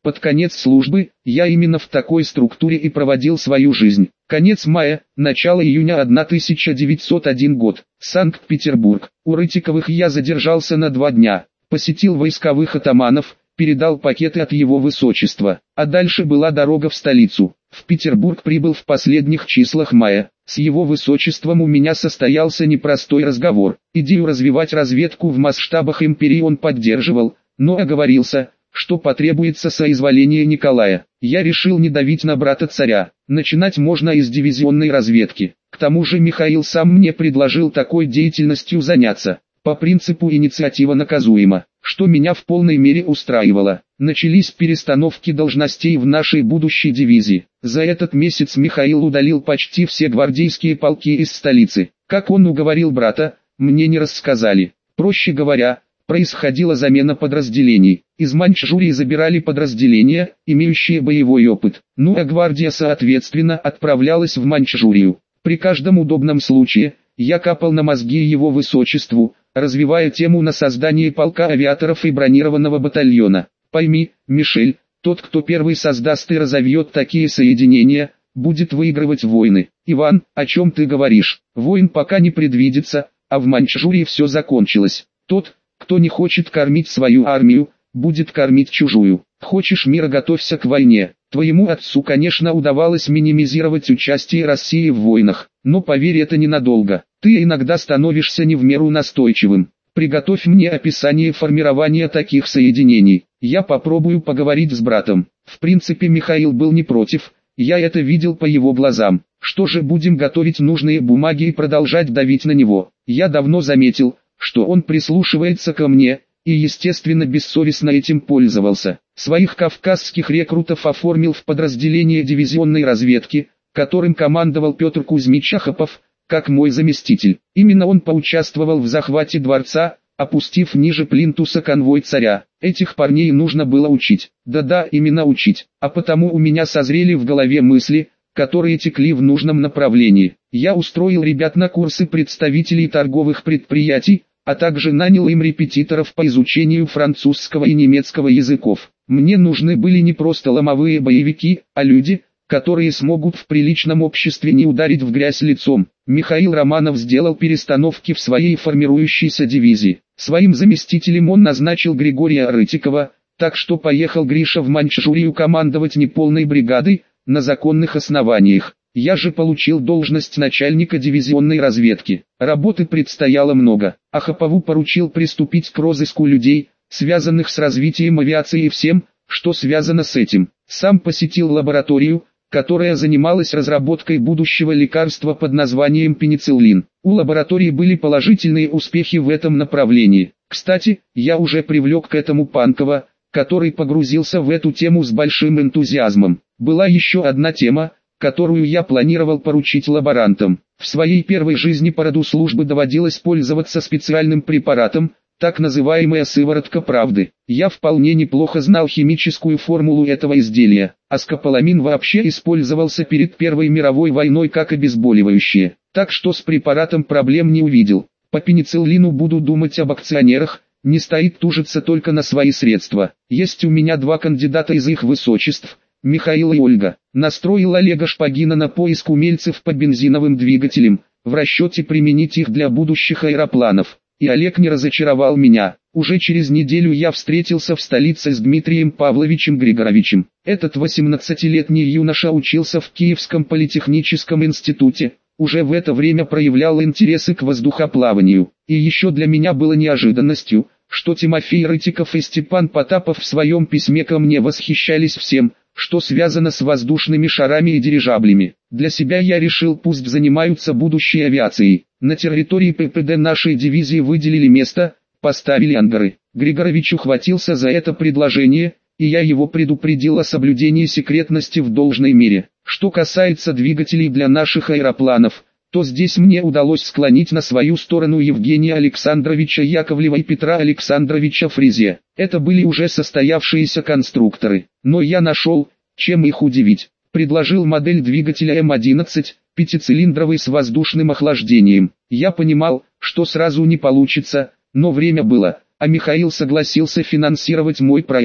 Под конец службы, я именно в такой структуре и проводил свою жизнь. Конец мая, начало июня тысяча девятьсот первый год. Санкт-Петербург. У Рытиковых я задержался на два дня. Посетил войсковых атаманов, передал пакеты от его высочества. А дальше была дорога в столицу. В Петербург прибыл в последних числах мая. С его высочеством у меня состоялся непростой разговор. Идею развивать разведку в масштабах империи он поддерживал, но оговорился, что потребуется соизволение Николая. Я решил не давить на брата царя. Начинать можно из дивизионной разведки. К тому же Михаил сам мне предложил такой деятельностью заняться. По принципу инициатива наказуема, что меня в полной мере устраивало. Начались перестановки должностей в нашей будущей дивизии. За этот месяц Михаил удалил почти все гвардейские полки из столицы. Как он уговорил брата, мне не рассказали. Проще говоря, происходила замена подразделений. Из Маньчжурии забирали подразделения, имеющие боевой опыт. Ну а гвардия соответственно отправлялась в Маньчжурию. При каждом удобном случае, я капал на мозги его высочеству, развивая тему на создание полка авиаторов и бронированного батальона. Пойми, Мишель, тот, кто первый создаст и разовьет такие соединения, будет выигрывать войны. Иван, о чем ты говоришь? Войн пока не предвидится, а в Маньчжурии все закончилось. Тот, кто не хочет кормить свою армию, будет кормить чужую. Хочешь мира, готовься к войне. Твоему отцу, конечно, удавалось минимизировать участие России в войнах, но поверь, это ненадолго. Ты иногда становишься не в меру настойчивым. Приготовь мне описание формирования таких соединений. Я попробую поговорить с братом. В принципе, Михаил был не против, я это видел по его глазам. Что же, будем готовить нужные бумаги и продолжать давить на него. Я давно заметил, что он прислушивается ко мне, и естественно бессовестно этим пользовался. Своих кавказских рекрутов оформил в подразделение дивизионной разведки, которым командовал Петр Кузьмич Ахапов, как мой заместитель. Именно он поучаствовал в захвате дворца, опустив ниже плинтуса конвой царя. Этих парней нужно было учить. Да-да, именно учить. А потому у меня созрели в голове мысли, которые текли в нужном направлении. Я устроил ребят на курсы представителей торговых предприятий, а также нанял им репетиторов по изучению французского и немецкого языков. Мне нужны были не просто ломовые боевики, а люди, которые смогут в приличном обществе не ударить в грязь лицом. Михаил Романов сделал перестановки в своей формирующейся дивизии. Своим заместителем он назначил Григория Рытикова, так что поехал Гриша в Маньчжурию командовать неполной бригадой, на законных основаниях. Я же получил должность начальника дивизионной разведки. Работы предстояло много. Ахапову поручил приступить к розыску людей, связанных с развитием авиации и всем, что связано с этим. Сам посетил лабораторию, которая занималась разработкой будущего лекарства под названием пенициллин. У лаборатории были положительные успехи в этом направлении. Кстати, я уже привлек к этому Панкова, который погрузился в эту тему с большим энтузиазмом. Была еще одна тема, которую я планировал поручить лаборантам. В своей первой жизни по роду службы доводилось пользоваться специальным препаратом, так называемая сыворотка правды. Я вполне неплохо знал химическую формулу этого изделия, а скополамин вообще использовался перед Первой мировой войной как обезболивающее, так что с препаратом проблем не увидел. По пенициллину буду думать об акционерах, не стоит тужиться только на свои средства. Есть у меня два кандидата из их высочеств, Михаил и Ольга. Настроил Олега Шпагина на поиск умельцев по бензиновым двигателям, в расчете применить их для будущих аэропланов. И Олег не разочаровал меня. Уже через неделю я встретился в столице с Дмитрием Павловичем Григоровичем. Этот восемнадцатилетний юноша учился в Киевском политехническом институте, уже в это время проявлял интересы к воздухоплаванию. И еще для меня было неожиданностью, что Тимофей Рытиков и Степан Потапов в своем письме ко мне восхищались всем, что связано с воздушными шарами и дирижаблями. Для себя я решил, пусть занимаются будущей авиацией. На территории ППД нашей дивизии выделили место, поставили ангары. Григорович ухватился за это предложение, и я его предупредил о соблюдении секретности в должной мере. Что касается двигателей для наших аэропланов, то здесь мне удалось склонить на свою сторону Евгения Александровича Яковлева и Петра Александровича Фризе. Это были уже состоявшиеся конструкторы, но я нашел, чем их удивить. Предложил модель двигателя Эм одиннадцать, пятицилиндровый с воздушным охлаждением. Я понимал, что сразу не получится, но время было, а Михаил согласился финансировать мой проект.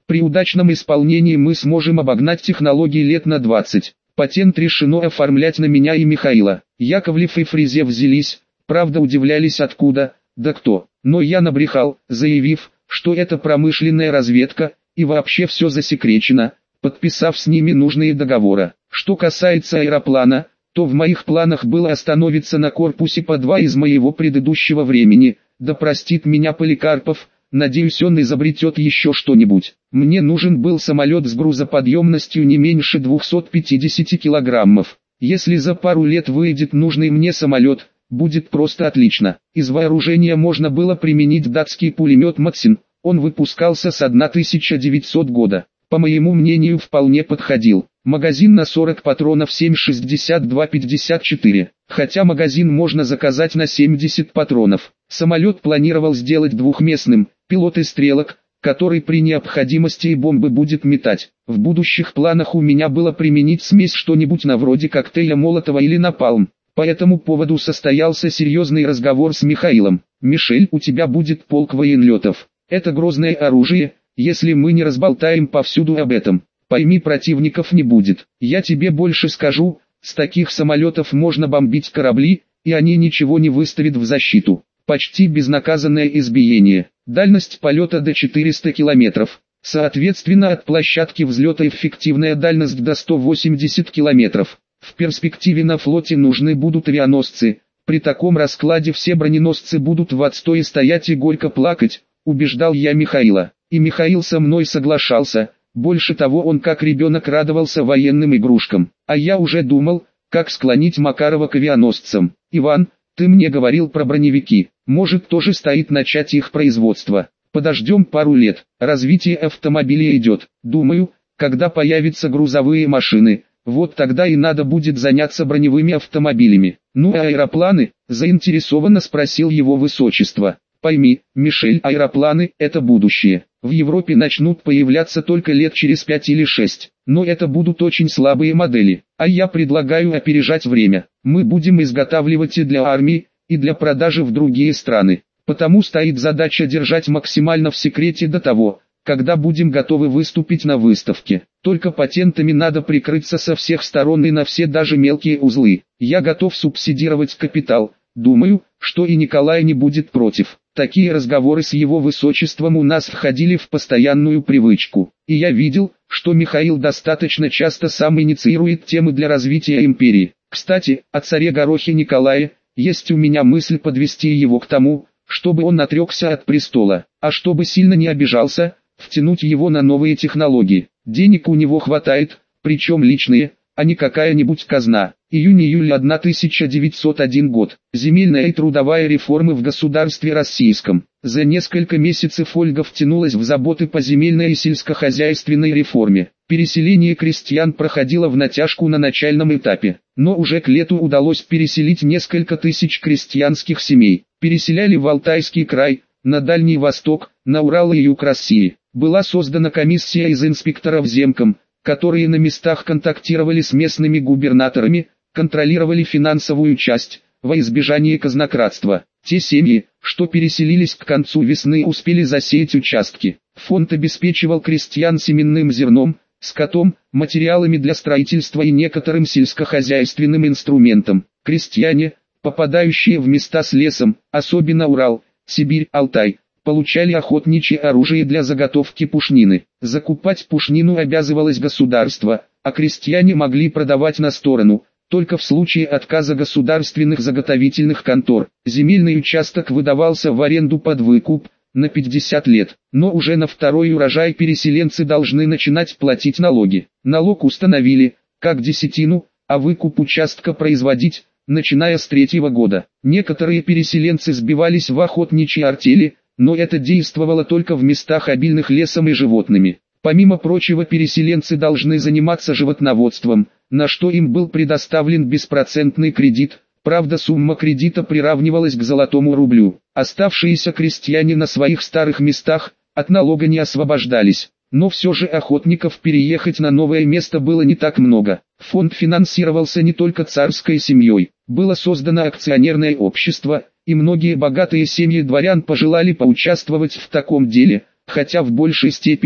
При удачном исполнении мы сможем обогнать технологии лет на двадцать. Патент решено оформлять на меня и Михаила. Яковлев и Фрезя взялись, правда удивлялись откуда, да кто. Но я набрехал, заявив, что это промышленная разведка, и вообще все засекречено, подписав с ними нужные договоры. Что касается аэроплана, то в моих планах было остановиться на корпусе по два из моего предыдущего времени, да простит меня Поликарпов, надеюсь он изобретет еще что-нибудь. Мне нужен был самолет с грузоподъемностью не меньше двухсот пятидесяти килограммов. Если за пару лет выйдет нужный мне самолет, будет просто отлично. Из вооружения можно было применить датский пулемет Максин, он выпускался с тысяча девятисотого года. По моему мнению вполне подходил. Магазин на сорок патронов семь шестьдесят два пятьдесят четыре, хотя магазин можно заказать на семьдесят патронов. Самолет планировал сделать двухместным, пилот и стрелок, который при необходимости и бомбы будет метать. В будущих планах у меня было применить смесь что-нибудь на вроде коктейля Молотова или напалм. По этому поводу состоялся серьезный разговор с Михаилом. «Мишель, у тебя будет полк военлетов. Это грозное оружие, если мы не разболтаем повсюду об этом. Пойми, противников не будет. Я тебе больше скажу, с таких самолетов можно бомбить корабли, и они ничего не выставят в защиту. Почти безнаказанное избиение. Дальность полета до четырёхсот километров. Соответственно от площадки взлета эффективная дальность до ста восьмидесяти километров. В перспективе на флоте нужны будут авианосцы. При таком раскладе все броненосцы будут в отстое стоять и горько плакать, убеждал я Михаила. И Михаил со мной соглашался. Больше того, он как ребенок радовался военным игрушкам. А я уже думал, как склонить Макарова к авианосцам. «Иван, ты мне говорил про броневики. Может, тоже стоит начать их производство. Подождем пару лет. Развитие автомобиля идет. Думаю, когда появятся грузовые машины, вот тогда и надо будет заняться броневыми автомобилями». «Ну а аэропланы?» – заинтересованно спросил его высочество. «Пойми, Мишель, аэропланы – это будущее. В Европе начнут появляться только лет через пять или шесть, но это будут очень слабые модели. А я предлагаю опережать время. Мы будем изготавливать и для армии, и для продажи в другие страны. Потому стоит задача держать максимально в секрете до того, когда будем готовы выступить на выставке. Только патентами надо прикрыться со всех сторон и на все даже мелкие узлы. Я готов субсидировать капитал. Думаю, что и Николай не будет против». Такие разговоры с его высочеством у нас входили в постоянную привычку. И я видел, что Михаил достаточно часто сам инициирует темы для развития империи. Кстати, о царе Горохе Николае, есть у меня мысль подвести его к тому, чтобы он отрекся от престола, а чтобы сильно не обижался, втянуть его на новые технологии. Денег у него хватает, причем личные, а не какая-нибудь казна. Июнь-июль тысяча девятьсот первый год. Земельная и трудовая реформы в государстве российском. За несколько месяцев Ольга втянулась в заботы по земельной и сельскохозяйственной реформе. Переселение крестьян проходило в натяжку на начальном этапе, но уже к лету удалось переселить несколько тысяч крестьянских семей. Переселяли в Алтайский край, на Дальний Восток, на Урал и юг России. Была создана комиссия из инспекторов земком, которые на местах контактировали с местными губернаторами, контролировали финансовую часть, во избежание казнократства. Те семьи, что переселились к концу весны, успели засеять участки. Фонд обеспечивал крестьян семенным зерном, скотом, материалами для строительства и некоторым сельскохозяйственным инструментом. Крестьяне, попадающие в места с лесом, особенно Урал, Сибирь, Алтай, получали охотничье оружие для заготовки пушнины. Закупать пушнину обязывалось государство, а крестьяне могли продавать на сторону, только в случае отказа государственных заготовительных контор. Земельный участок выдавался в аренду под выкуп, на пятьдесят лет, но уже на второй урожай переселенцы должны начинать платить налоги. Налог установили, как десятину, а выкуп участка производить, начиная с третьего года. Некоторые переселенцы сбивались в охотничьи артели, но это действовало только в местах обильных лесом и животными. Помимо прочего, переселенцы должны заниматься животноводством, на что им был предоставлен беспроцентный кредит, правда сумма кредита приравнивалась к золотому рублю. Оставшиеся крестьяне на своих старых местах от налога не освобождались, но все же охотников переехать на новое место было не так много. Фонд финансировался не только царской семьей, было создано акционерное общество, и многие богатые семьи дворян пожелали поучаствовать в таком деле, хотя в большей степени,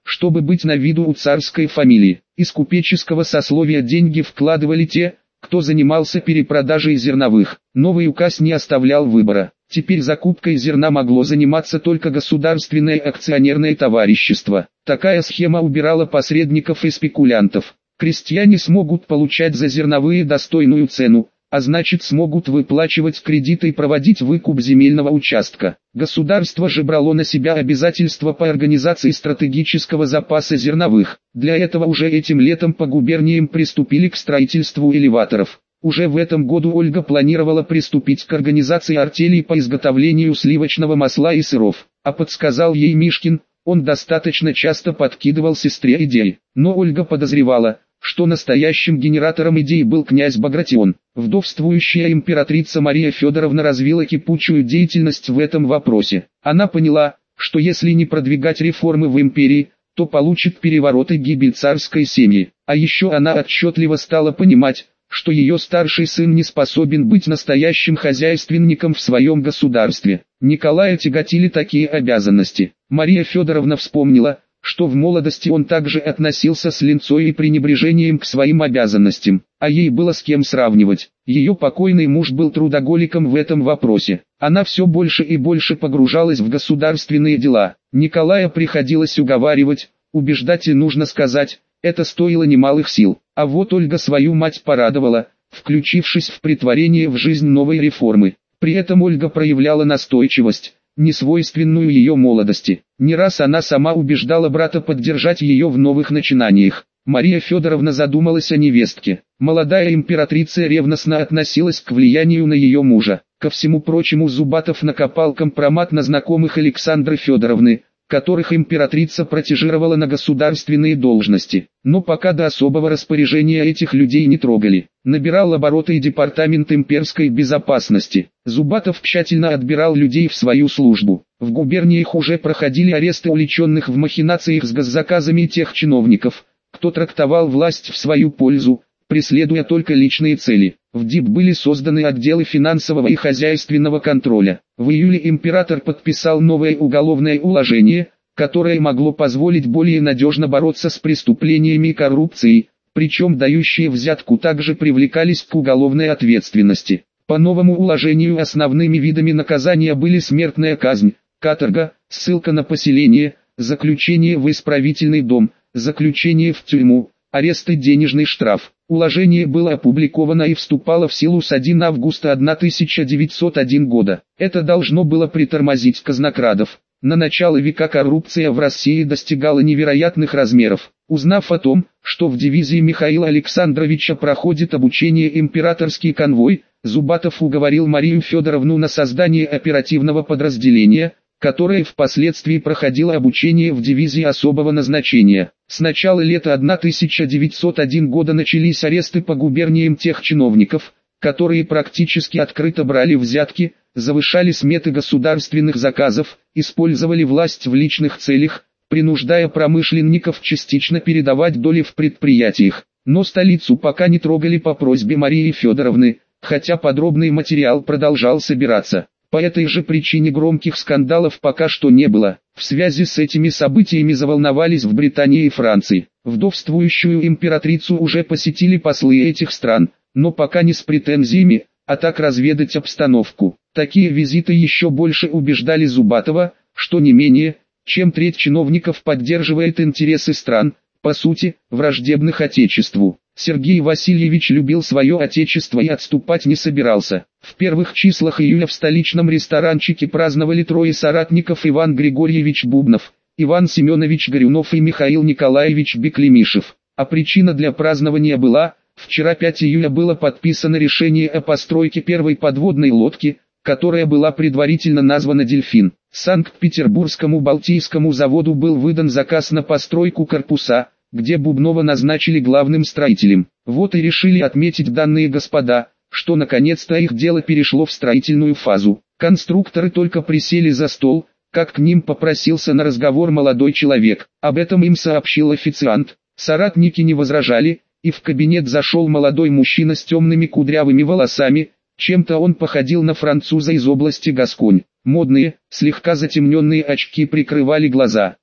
чтобы быть на виду у царской фамилии. Из купеческого сословия деньги вкладывали те, кто занимался перепродажей зерновых. Новый указ не оставлял выбора. Теперь закупкой зерна могло заниматься только государственное акционерное товарищество. Такая схема убирала посредников и спекулянтов. Крестьяне смогут получать за зерновые достойную цену, а значит смогут выплачивать кредиты и проводить выкуп земельного участка. Государство же брало на себя обязательства по организации стратегического запаса зерновых. Для этого уже этим летом по губерниям приступили к строительству элеваторов. Уже в этом году Ольга планировала приступить к организации артелей по изготовлению сливочного масла и сыров. А подсказал ей Мишкин, он достаточно часто подкидывал сестре идеи. Но Ольга подозревала, что настоящим генератором идей был князь Багратион. Вдовствующая императрица Мария Федоровна развила кипучую деятельность в этом вопросе. Она поняла, что если не продвигать реформы в империи, то получит переворот и гибель царской семьи. А еще она отчетливо стала понимать, что ее старший сын не способен быть настоящим хозяйственником в своем государстве. Николая тяготили такие обязанности. Мария Федоровна вспомнила, что в молодости он также относился с линцой и пренебрежением к своим обязанностям, а ей было с кем сравнивать. Ее покойный муж был трудоголиком в этом вопросе. Она все больше и больше погружалась в государственные дела. Николая приходилось уговаривать, убеждать и, нужно сказать, это стоило немалых сил. А вот Ольга свою мать порадовала, включившись в претворение в жизнь новой реформы. При этом Ольга проявляла настойчивость, несвойственную ее молодости. Не раз она сама убеждала брата поддержать ее в новых начинаниях. Мария Федоровна задумалась о невестке. Молодая императрица ревностно относилась к влиянию на ее мужа. Ко всему прочему, Зубатов накопал компромат на знакомых Александры Федоровны, которых императрица протежировала на государственные должности. Но пока до особого распоряжения этих людей не трогали. Набирал обороты и департамент имперской безопасности. Зубатов тщательно отбирал людей в свою службу. В губерниях уже проходили аресты уличенных в махинациях с госзаказами тех чиновников, кто трактовал власть в свою пользу, преследуя только личные цели. В ДИП были созданы отделы финансового и хозяйственного контроля. В июле император подписал новое уголовное уложение, которое могло позволить более надежно бороться с преступлениями и коррупцией, причем дающие взятку также привлекались к уголовной ответственности. По новому уложению основными видами наказания были смертная казнь, каторга, ссылка на поселение, заключение в исправительный дом, заключение в тюрьму, арест и денежный штраф. Уложение было опубликовано и вступало в силу с первого августа тысяча девятьсот первого года. Это должно было притормозить казнокрадов. На начало века коррупция в России достигала невероятных размеров. Узнав о том, что в дивизии Михаила Александровича проходит обучение императорский конвой, Зубатов уговорил Марию Федоровну на создание оперативного подразделения, которое впоследствии проходило обучение в дивизии особого назначения. С начала лета тысяча девятьсот первого года начались аресты по губерниям тех чиновников, которые практически открыто брали взятки, завышали сметы государственных заказов, использовали власть в личных целях, принуждая промышленников частично передавать доли в предприятиях. Но столицу пока не трогали по просьбе Марии Федоровны, хотя подробный материал продолжал собираться. По этой же причине громких скандалов пока что не было. В связи с этими событиями заволновались в Британии и Франции. Вдовствующую императрицу уже посетили послы этих стран, но пока не с претензиями, а так разведать обстановку. Такие визиты еще больше убеждали Зубатова, что не менее, чем треть чиновников поддерживает интересы стран, по сути, враждебных Отечеству. Сергей Васильевич любил свое Отечество и отступать не собирался. В первых числах июля в столичном ресторанчике праздновали трое соратников: Иван Григорьевич Бубнов, Иван Семенович Горюнов и Михаил Николаевич Беклемишев. А причина для празднования была: вчера пятого июля было подписано решение о постройке первой подводной лодки, которая была предварительно названа «Дельфин». Санкт-Петербургскому Балтийскому заводу был выдан заказ на постройку корпуса, где Бубнова назначили главным строителем. Вот и решили отметить данные господа, что наконец-то их дело перешло в строительную фазу. Конструкторы только присели за стол, как к ним попросился на разговор молодой человек. Об этом им сообщил официант. Соратники не возражали, и в кабинет зашел молодой мужчина с темными кудрявыми волосами. Чем-то он походил на француза из области Гасконь. Модные, слегка затемненные очки прикрывали глаза.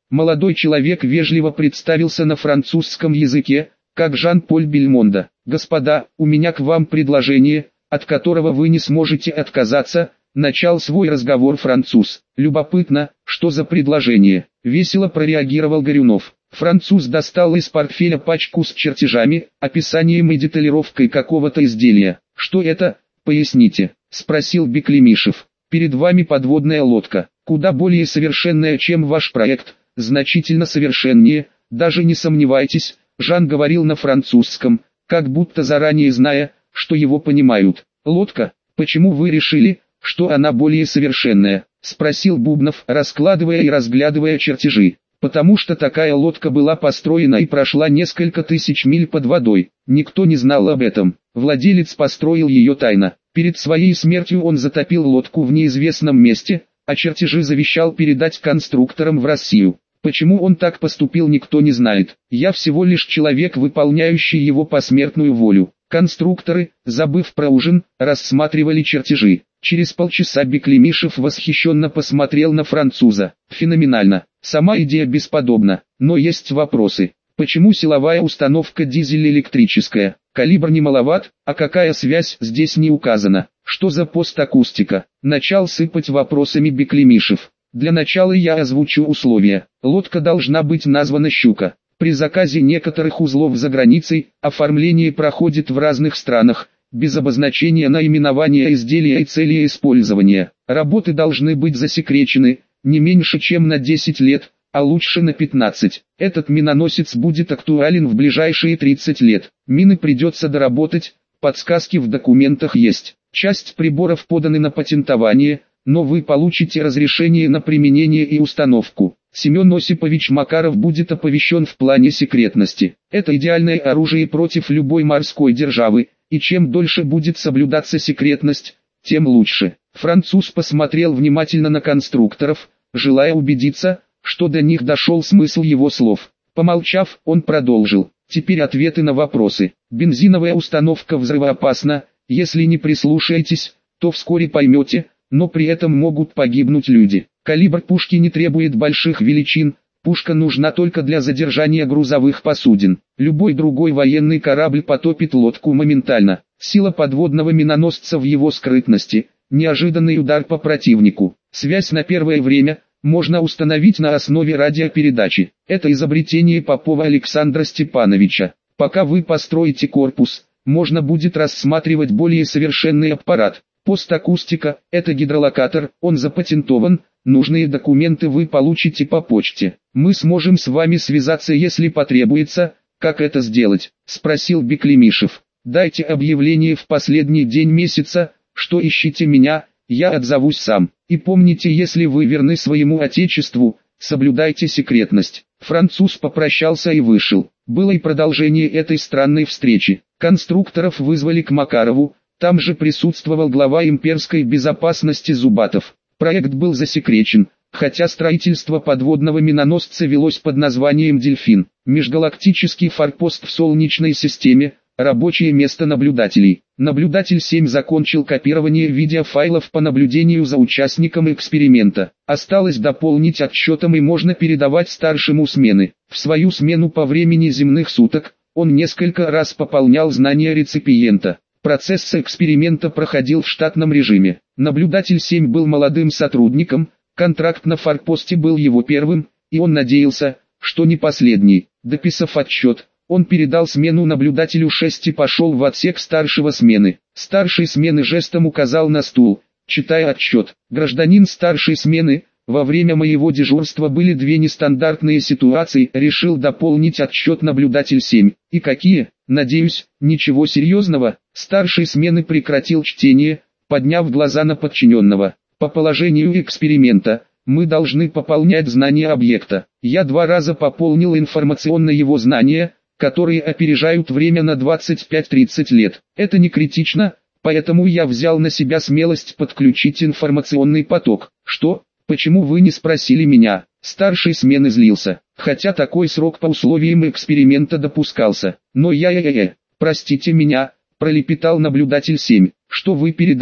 Молодой человек вежливо представился на французском языке, как Жан-Поль Бельмондо. «Господа, у меня к вам предложение, от которого вы не сможете отказаться», — начал свой разговор француз. «Любопытно, что за предложение?» — весело прореагировал Горюнов. Француз достал из портфеля пачку с чертежами, описанием и деталировкой какого-то изделия. «Что это, поясните?» — спросил Беклемишев. «Перед вами подводная лодка, куда более совершенная, чем ваш проект, значительно совершеннее, даже не сомневайтесь», — Жан говорил на французском, как будто заранее зная, что его понимают. «Лодка, почему вы решили, что она более совершенная?» — спросил Бубнов, раскладывая и разглядывая чертежи. «Потому что такая лодка была построена и прошла несколько тысяч миль под водой. Никто не знал об этом. Владелец построил ее тайно. Перед своей смертью он затопил лодку в неизвестном месте, а чертежи завещал передать конструкторам в Россию. Почему он так поступил, никто не знает. Я всего лишь человек, выполняющий его посмертную волю». Конструкторы, забыв про ужин, рассматривали чертежи. Через полчаса Беклемишев восхищенно посмотрел на француза. «Феноменально. Сама идея бесподобна, но есть вопросы. Почему силовая установка дизель-электрическая? Калибр не маловат, а какая связь здесь не указана? Что за постакустика?» Начал сыпать вопросами Беклемишев. «Для начала я озвучу условия. Лодка должна быть названа «Щука». При заказе некоторых узлов за границей, оформление проходит в разных странах, без обозначения наименования изделия и цели использования. Работы должны быть засекречены, не меньше чем на десять лет, а лучше на пятнадцать. Этот миноносец будет актуален в ближайшие тридцать лет. Мины придется доработать, подсказки в документах есть. Часть приборов поданы на патентование, но вы получите разрешение на применение и установку. Семен Осипович Макаров будет оповещен в плане секретности. Это идеальное оружие против любой морской державы, и чем дольше будет соблюдаться секретность, тем лучше. Француз посмотрел внимательно на конструкторов, желая убедиться, что до них дошел смысл его слов. Помолчав, он продолжил. Теперь ответы на вопросы. Бензиновая установка взрывоопасна, если не прислушаетесь, то вскоре поймете, но при этом могут погибнуть люди. Калибр пушки не требует больших величин, пушка нужна только для задержания грузовых посудин. Любой другой военный корабль потопит лодку моментально. Сила подводного миноносца в его скрытности, неожиданный удар по противнику. Связь на первое время можно установить на основе радиопередачи. Это изобретение Попова Александра Степановича. Пока вы построите корпус, можно будет рассматривать более совершенный аппарат. Постакустика – это гидролокатор, он запатентован, нужные документы вы получите по почте. Мы сможем с вами связаться, если потребуется. Как это сделать? – спросил Беклемишев. Дайте объявление в последний день месяца, что ищите меня, я отзовусь сам. И помните, если вы верны своему отечеству, соблюдайте секретность. Француз попрощался и вышел. Было и продолжение этой странной встречи. Конструкторов вызвали к Макарову. Там же присутствовал глава имперской безопасности Зубатов. Проект был засекречен, хотя строительство подводного миноносца велось под названием «Дельфин». Межгалактический форпост в Солнечной системе, рабочее место наблюдателей. Наблюдатель семь закончил копирование видеофайлов по наблюдению за участником эксперимента. Осталось дополнить отчетом и можно передавать старшему смены. В свою смену по времени земных суток, он несколько раз пополнял знания реципиента. Процесс эксперимента проходил в штатном режиме. Наблюдатель семь был молодым сотрудником, контракт на форпосте был его первым, и он надеялся, что не последний. Дописав отчет, он передал смену наблюдателю шесть и пошел в отсек старшего смены. Старший смены жестом указал на стул, читая отчет. «Гражданин старшей смены, во время моего дежурства были две нестандартные ситуации», решил дополнить отчет наблюдатель семь. «И какие? Надеюсь, ничего серьезного?» Старший смены прекратил чтение, подняв глаза на подчиненного. «По положению эксперимента, мы должны пополнять знания объекта. Я два раза пополнил информационно его знания, которые опережают время на двадцать пять-тридцать лет. Это не критично, поэтому я взял на себя смелость подключить информационный поток». «Что? Почему вы не спросили меня?» Старший смены злился, хотя такой срок по условиям эксперимента допускался. «Но я-я-я, простите меня», пролепетал наблюдатель семь. «Что вы передали?»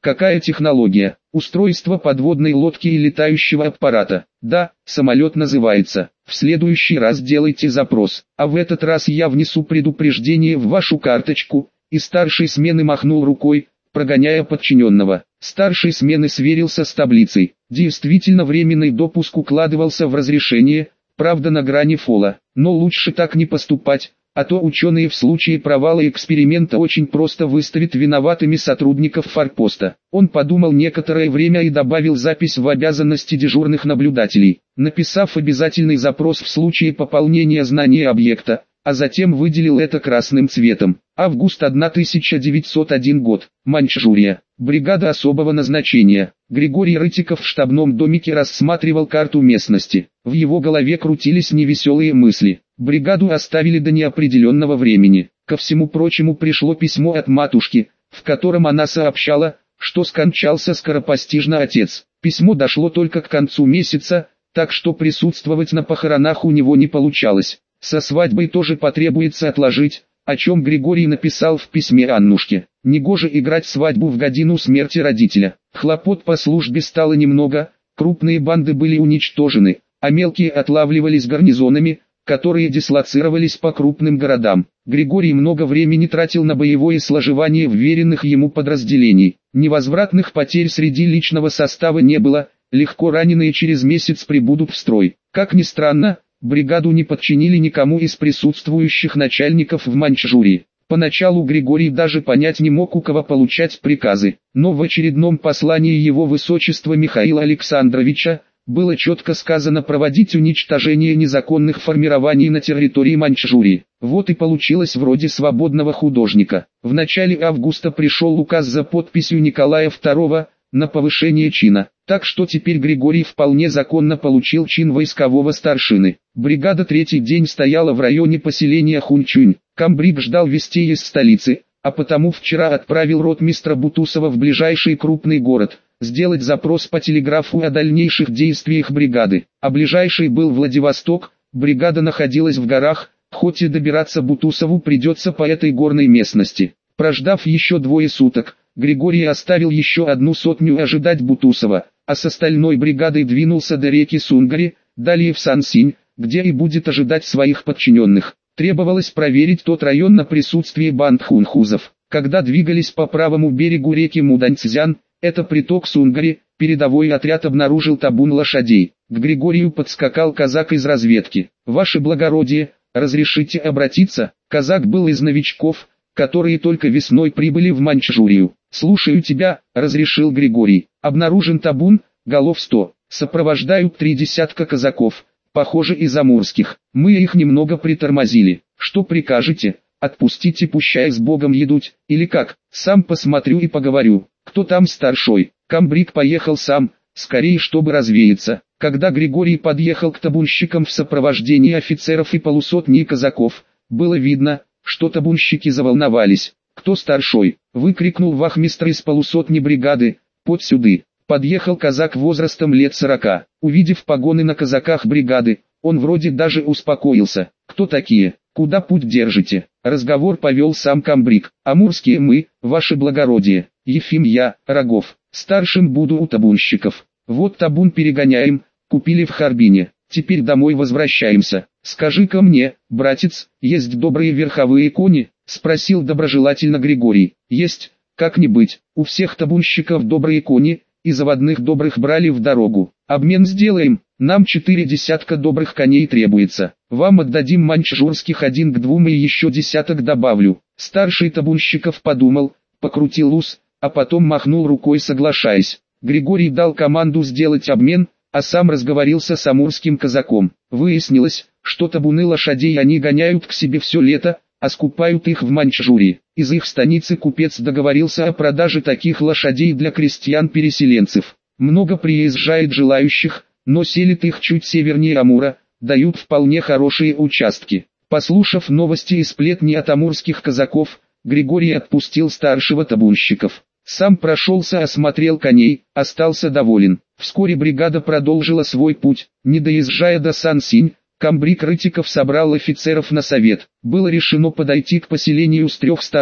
Какая технология? Устройство подводной лодки и летающего аппарата. Да, самолет называется. В следующий раз делайте запрос, а в этот раз я внесу предупреждение в вашу карточку. И старший смены махнул рукой, прогоняя подчиненного. Старший смены сверился с таблицей. Действительно, временный допуск укладывался в разрешение, правда на грани фола. Но лучше так не поступать, а то ученые в случае провала эксперимента очень просто выставят виноватыми сотрудников форпоста. Он подумал некоторое время и добавил запись в обязанности дежурных наблюдателей, написав обязательный запрос в случае пополнения знания объекта, а затем выделил это красным цветом. Август тысяча девятьсот первый год. Маньчжурия. Бригада особого назначения. Григорий Рытиков в штабном домике рассматривал карту местности. В его голове крутились невеселые мысли. Бригаду оставили до неопределенного времени. Ко всему прочему пришло письмо от матушки, в котором она сообщала, что скончался скоропостижно отец. Письмо дошло только к концу месяца, так что присутствовать на похоронах у него не получалось. Со свадьбой тоже потребуется отложить, о чем Григорий написал в письме Аннушке. Негоже играть свадьбу в годину смерти родителя. Хлопот по службе стало немного, крупные банды были уничтожены, а мелкие отлавливались гарнизонами, которые дислоцировались по крупным городам. Григорий много времени тратил на боевое сложевание вверенных ему подразделений. Невозвратных потерь среди личного состава не было, легко раненые через месяц прибудут в строй. Как ни странно, бригаду не подчинили никому из присутствующих начальников в Маньчжурии. Поначалу Григорий даже понять не мог, у кого получать приказы, но в очередном послании его высочества Михаила Александровича было четко сказано проводить уничтожение незаконных формирований на территории Маньчжурии. Вот и получилось вроде свободного художника. В начале августа пришел указ за подписью Николая второго на повышение чина, так что теперь Григорий вполне законно получил чин войскового старшины. Бригада третий день стояла в районе поселения Хунчунь. Камбрик ждал вестей из столицы, а потому вчера отправил ротмистра Бутусова в ближайший крупный город, сделать запрос по телеграфу о дальнейших действиях бригады. А ближайший был Владивосток, бригада находилась в горах, хоть и добираться Бутусову придется по этой горной местности. Прождав еще двое суток, Григорий оставил еще одну сотню ожидать Бутусова, а с остальной бригадой двинулся до реки Сунгари, далее в Сансинь, где и будет ожидать своих подчиненных. Требовалось проверить тот район на присутствие банд хунхузов. Когда двигались по правому берегу реки Муданьцзян, это приток Сунгари, передовой отряд обнаружил табун лошадей. К Григорию подскакал казак из разведки. «Ваше благородие, разрешите обратиться?» Казак был из новичков, которые только весной прибыли в Маньчжурию. «Слушаю тебя», — разрешил Григорий. «Обнаружен табун, голов сто. Сопровождают три десятка казаков, похоже, из амурских. Мы их немного притормозили. Что прикажете? Отпустите, пущай с Богом едут, или как? Сам посмотрю и поговорю. Кто там старшой?» Камбрик поехал сам, скорее чтобы развеяться. Когда Григорий подъехал к табунщикам в сопровождении офицеров и полусотни казаков, было видно, что табунщики заволновались. «Кто старшой?» — выкрикнул вахмистр из полусотни бригады. «Подь сюды». Подъехал казак возрастом лет сорока. Увидев погоны на казаках бригады, он вроде даже успокоился. «Кто такие? Куда путь держите?» Разговор повел сам Камбрик. «Амурские мы, ваше благородие. Ефим я, Рогов. Старшим буду у табунщиков. Вот табун перегоняем, купили в Харбине. Теперь домой возвращаемся. Скажи-ка мне, братец, есть добрые верховые кони?» — спросил доброжелательно Григорий. «Есть, как не быть. У всех табунщиков добрые кони, и заводных добрых брали в дорогу. Обмен сделаем, нам четыре десятка добрых коней требуется. Вам отдадим маньчжурских один к двум и еще десяток добавлю». Старший табунщиков подумал, покрутил ус, а потом махнул рукой, соглашаясь. Григорий дал команду сделать обмен, а сам разговорился с амурским казаком. Выяснилось, что табуны лошадей они гоняют к себе все лето, а скупают их в Маньчжурии. Из их станицы купец договорился о продаже таких лошадей для крестьян-переселенцев. Много приезжает желающих, но селит их чуть севернее Амура, дают вполне хорошие участки. Послушав новости и сплетни от амурских казаков, Григорий отпустил старшего табунщиков. Сам прошелся, осмотрел коней, остался доволен. Вскоре бригада продолжила свой путь. Не доезжая до Сансинь, Камбрик Рытиков собрал офицеров на совет. Было решено подойти к поселению с трех сторон,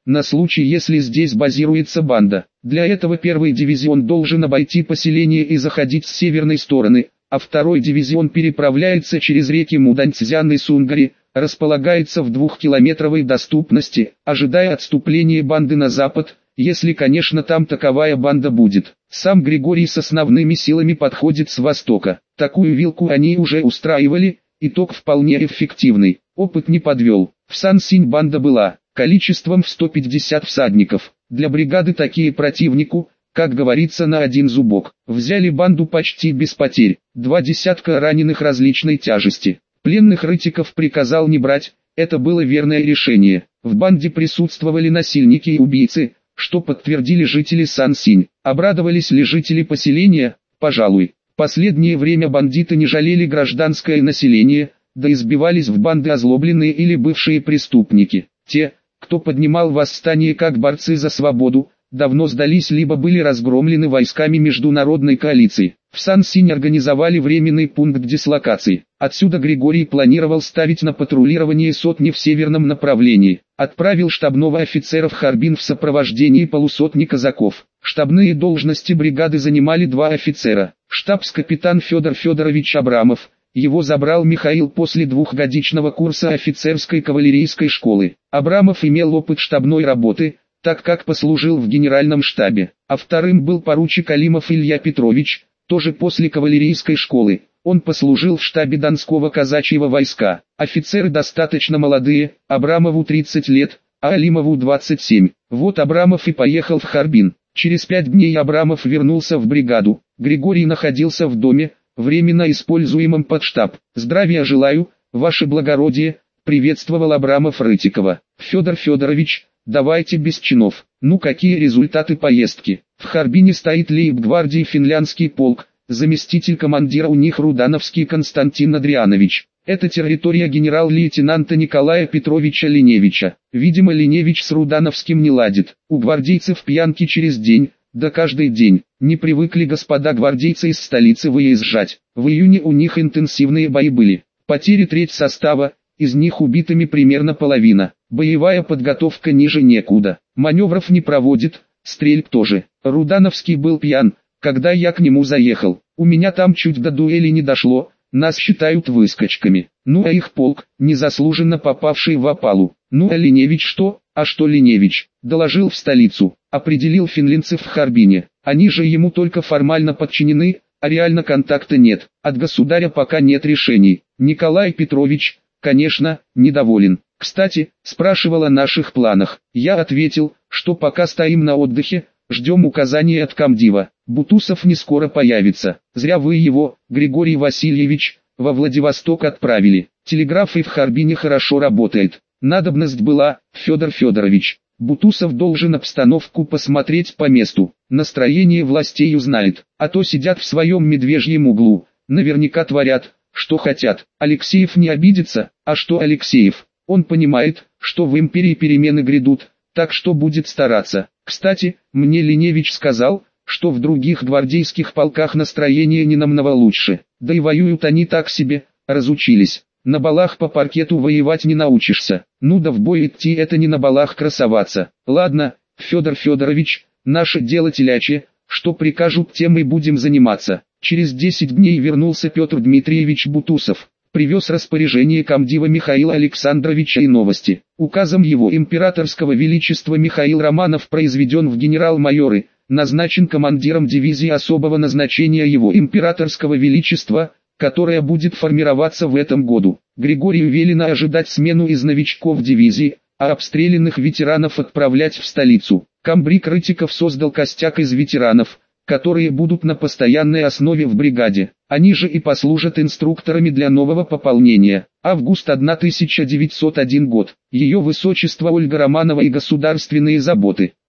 на случай, если здесь базируется банда. Для этого первый дивизион должен обойти поселение и заходить с северной стороны, а второй дивизион переправляется через реки Муданьцзян и Сунгари, располагается в двухкилометровой доступности, ожидая отступления банды на запад, если, конечно, там таковая банда будет. Сам Григорий с основными силами подходит с востока. Такую вилку они уже устраивали, итог вполне эффективный, опыт не подвел. В Сан-Синь банда была, количеством в сто пятьдесят всадников. Для бригады такие противнику, как говорится, на один зубок. Взяли банду почти без потерь, два десятка раненых различной тяжести. Пленных рытиков приказал не брать, это было верное решение. В банде присутствовали насильники и убийцы, что подтвердили жители Сан-Синь. Обрадовались ли жители поселения? Пожалуй. Последнее время бандиты не жалели гражданское население, да избивались в банды озлобленные или бывшие преступники. Те, кто поднимал восстание как борцы за свободу, давно сдались либо были разгромлены войсками международной коалиции. В Сан-Синь организовали временный пункт дислокации. Отсюда Григорий планировал ставить на патрулирование сотни в северном направлении. Отправил штабного офицера в Харбин в сопровождении полусотни казаков. Штабные должности бригады занимали два офицера. Штабс-капитан Федор Федорович Абрамов. Его забрал Михаил после двухгодичного курса офицерской кавалерийской школы. Абрамов имел опыт штабной работы, так как послужил в генеральном штабе. А вторым был поручик Алимов Илья Петрович, тоже после кавалерийской школы. Он послужил в штабе Донского казачьего войска. Офицеры достаточно молодые, Абрамову тридцать лет, а Алимову двадцать семь. Вот Абрамов и поехал в Харбин. Через пять дней Абрамов вернулся в бригаду. Григорий находился в доме, временно используемом под штаб. «Здравия желаю, ваше благородие», — приветствовал Абрамов Рытикова. «Федор Федорович, давайте без чинов. Ну какие результаты поездки? В Харбине стоит лейб-гвардии финляндский полк, заместитель командира у них Рудановский Константин Адрианович. Это территория генерал-лейтенанта Николая Петровича Линевича. Видимо, Линевич с Рудановским не ладит. У гвардейцев пьянки через день, да каждый день. Не привыкли господа гвардейцы из столицы выезжать. В июне у них интенсивные бои были. Потери треть состава, из них убитыми примерно половина. Боевая подготовка ниже некуда. Маневров не проводит, стрельб тоже. Рудановский был пьян, когда я к нему заехал. У меня там чуть до дуэли не дошло, нас считают выскочками. Ну а их полк, незаслуженно попавший в опалу. Ну а Линевич что? А что Линевич? Доложил в столицу, определил финлянцев в Харбине. Они же ему только формально подчинены, а реально контакта нет. От государя пока нет решений. Николай Петрович, конечно, недоволен. Кстати, спрашивал о наших планах. Я ответил, что пока стоим на отдыхе, ждем указаний от комдива. Бутусов не скоро появится. Зря вы его, Григорий Васильевич, во Владивосток отправили. Телеграф и в Харбине хорошо работает. Надобность была, Федор Федорович. Бутусов должен обстановку посмотреть по месту. Настроение властей узнает. А то сидят в своем медвежьем углу. Наверняка творят, что хотят. Алексеев не обидится. А что Алексеев? Он понимает, что в империи перемены грядут, так что будет стараться. Кстати, мне Линевич сказал, что в других гвардейских полках настроение не намного лучше. Да и воюют они так себе, разучились. На балах по паркету воевать не научишься. Ну да в бой идти — это не на балах красоваться. Ладно, Федор Федорович, наше дело телячье, что прикажут, тем и будем заниматься. Через десять дней вернулся Петр Дмитриевич Бутусов. Привез распоряжение комдива Михаила Александровича и новости. Указом его императорского величества Михаил Романов произведен в генерал-майоры, назначен командиром дивизии особого назначения его императорского величества, которая будет формироваться в этом году. Григорию велено ожидать смену из новичков дивизии, а обстрелянных ветеранов отправлять в столицу. Комбриг Рытиков создал костяк из ветеранов, которые будут на постоянной основе в бригаде. Они же и послужат инструкторами для нового пополнения. Август тысяча девятьсот первый год. Ее высочество Ольга Романова и государственные заботы.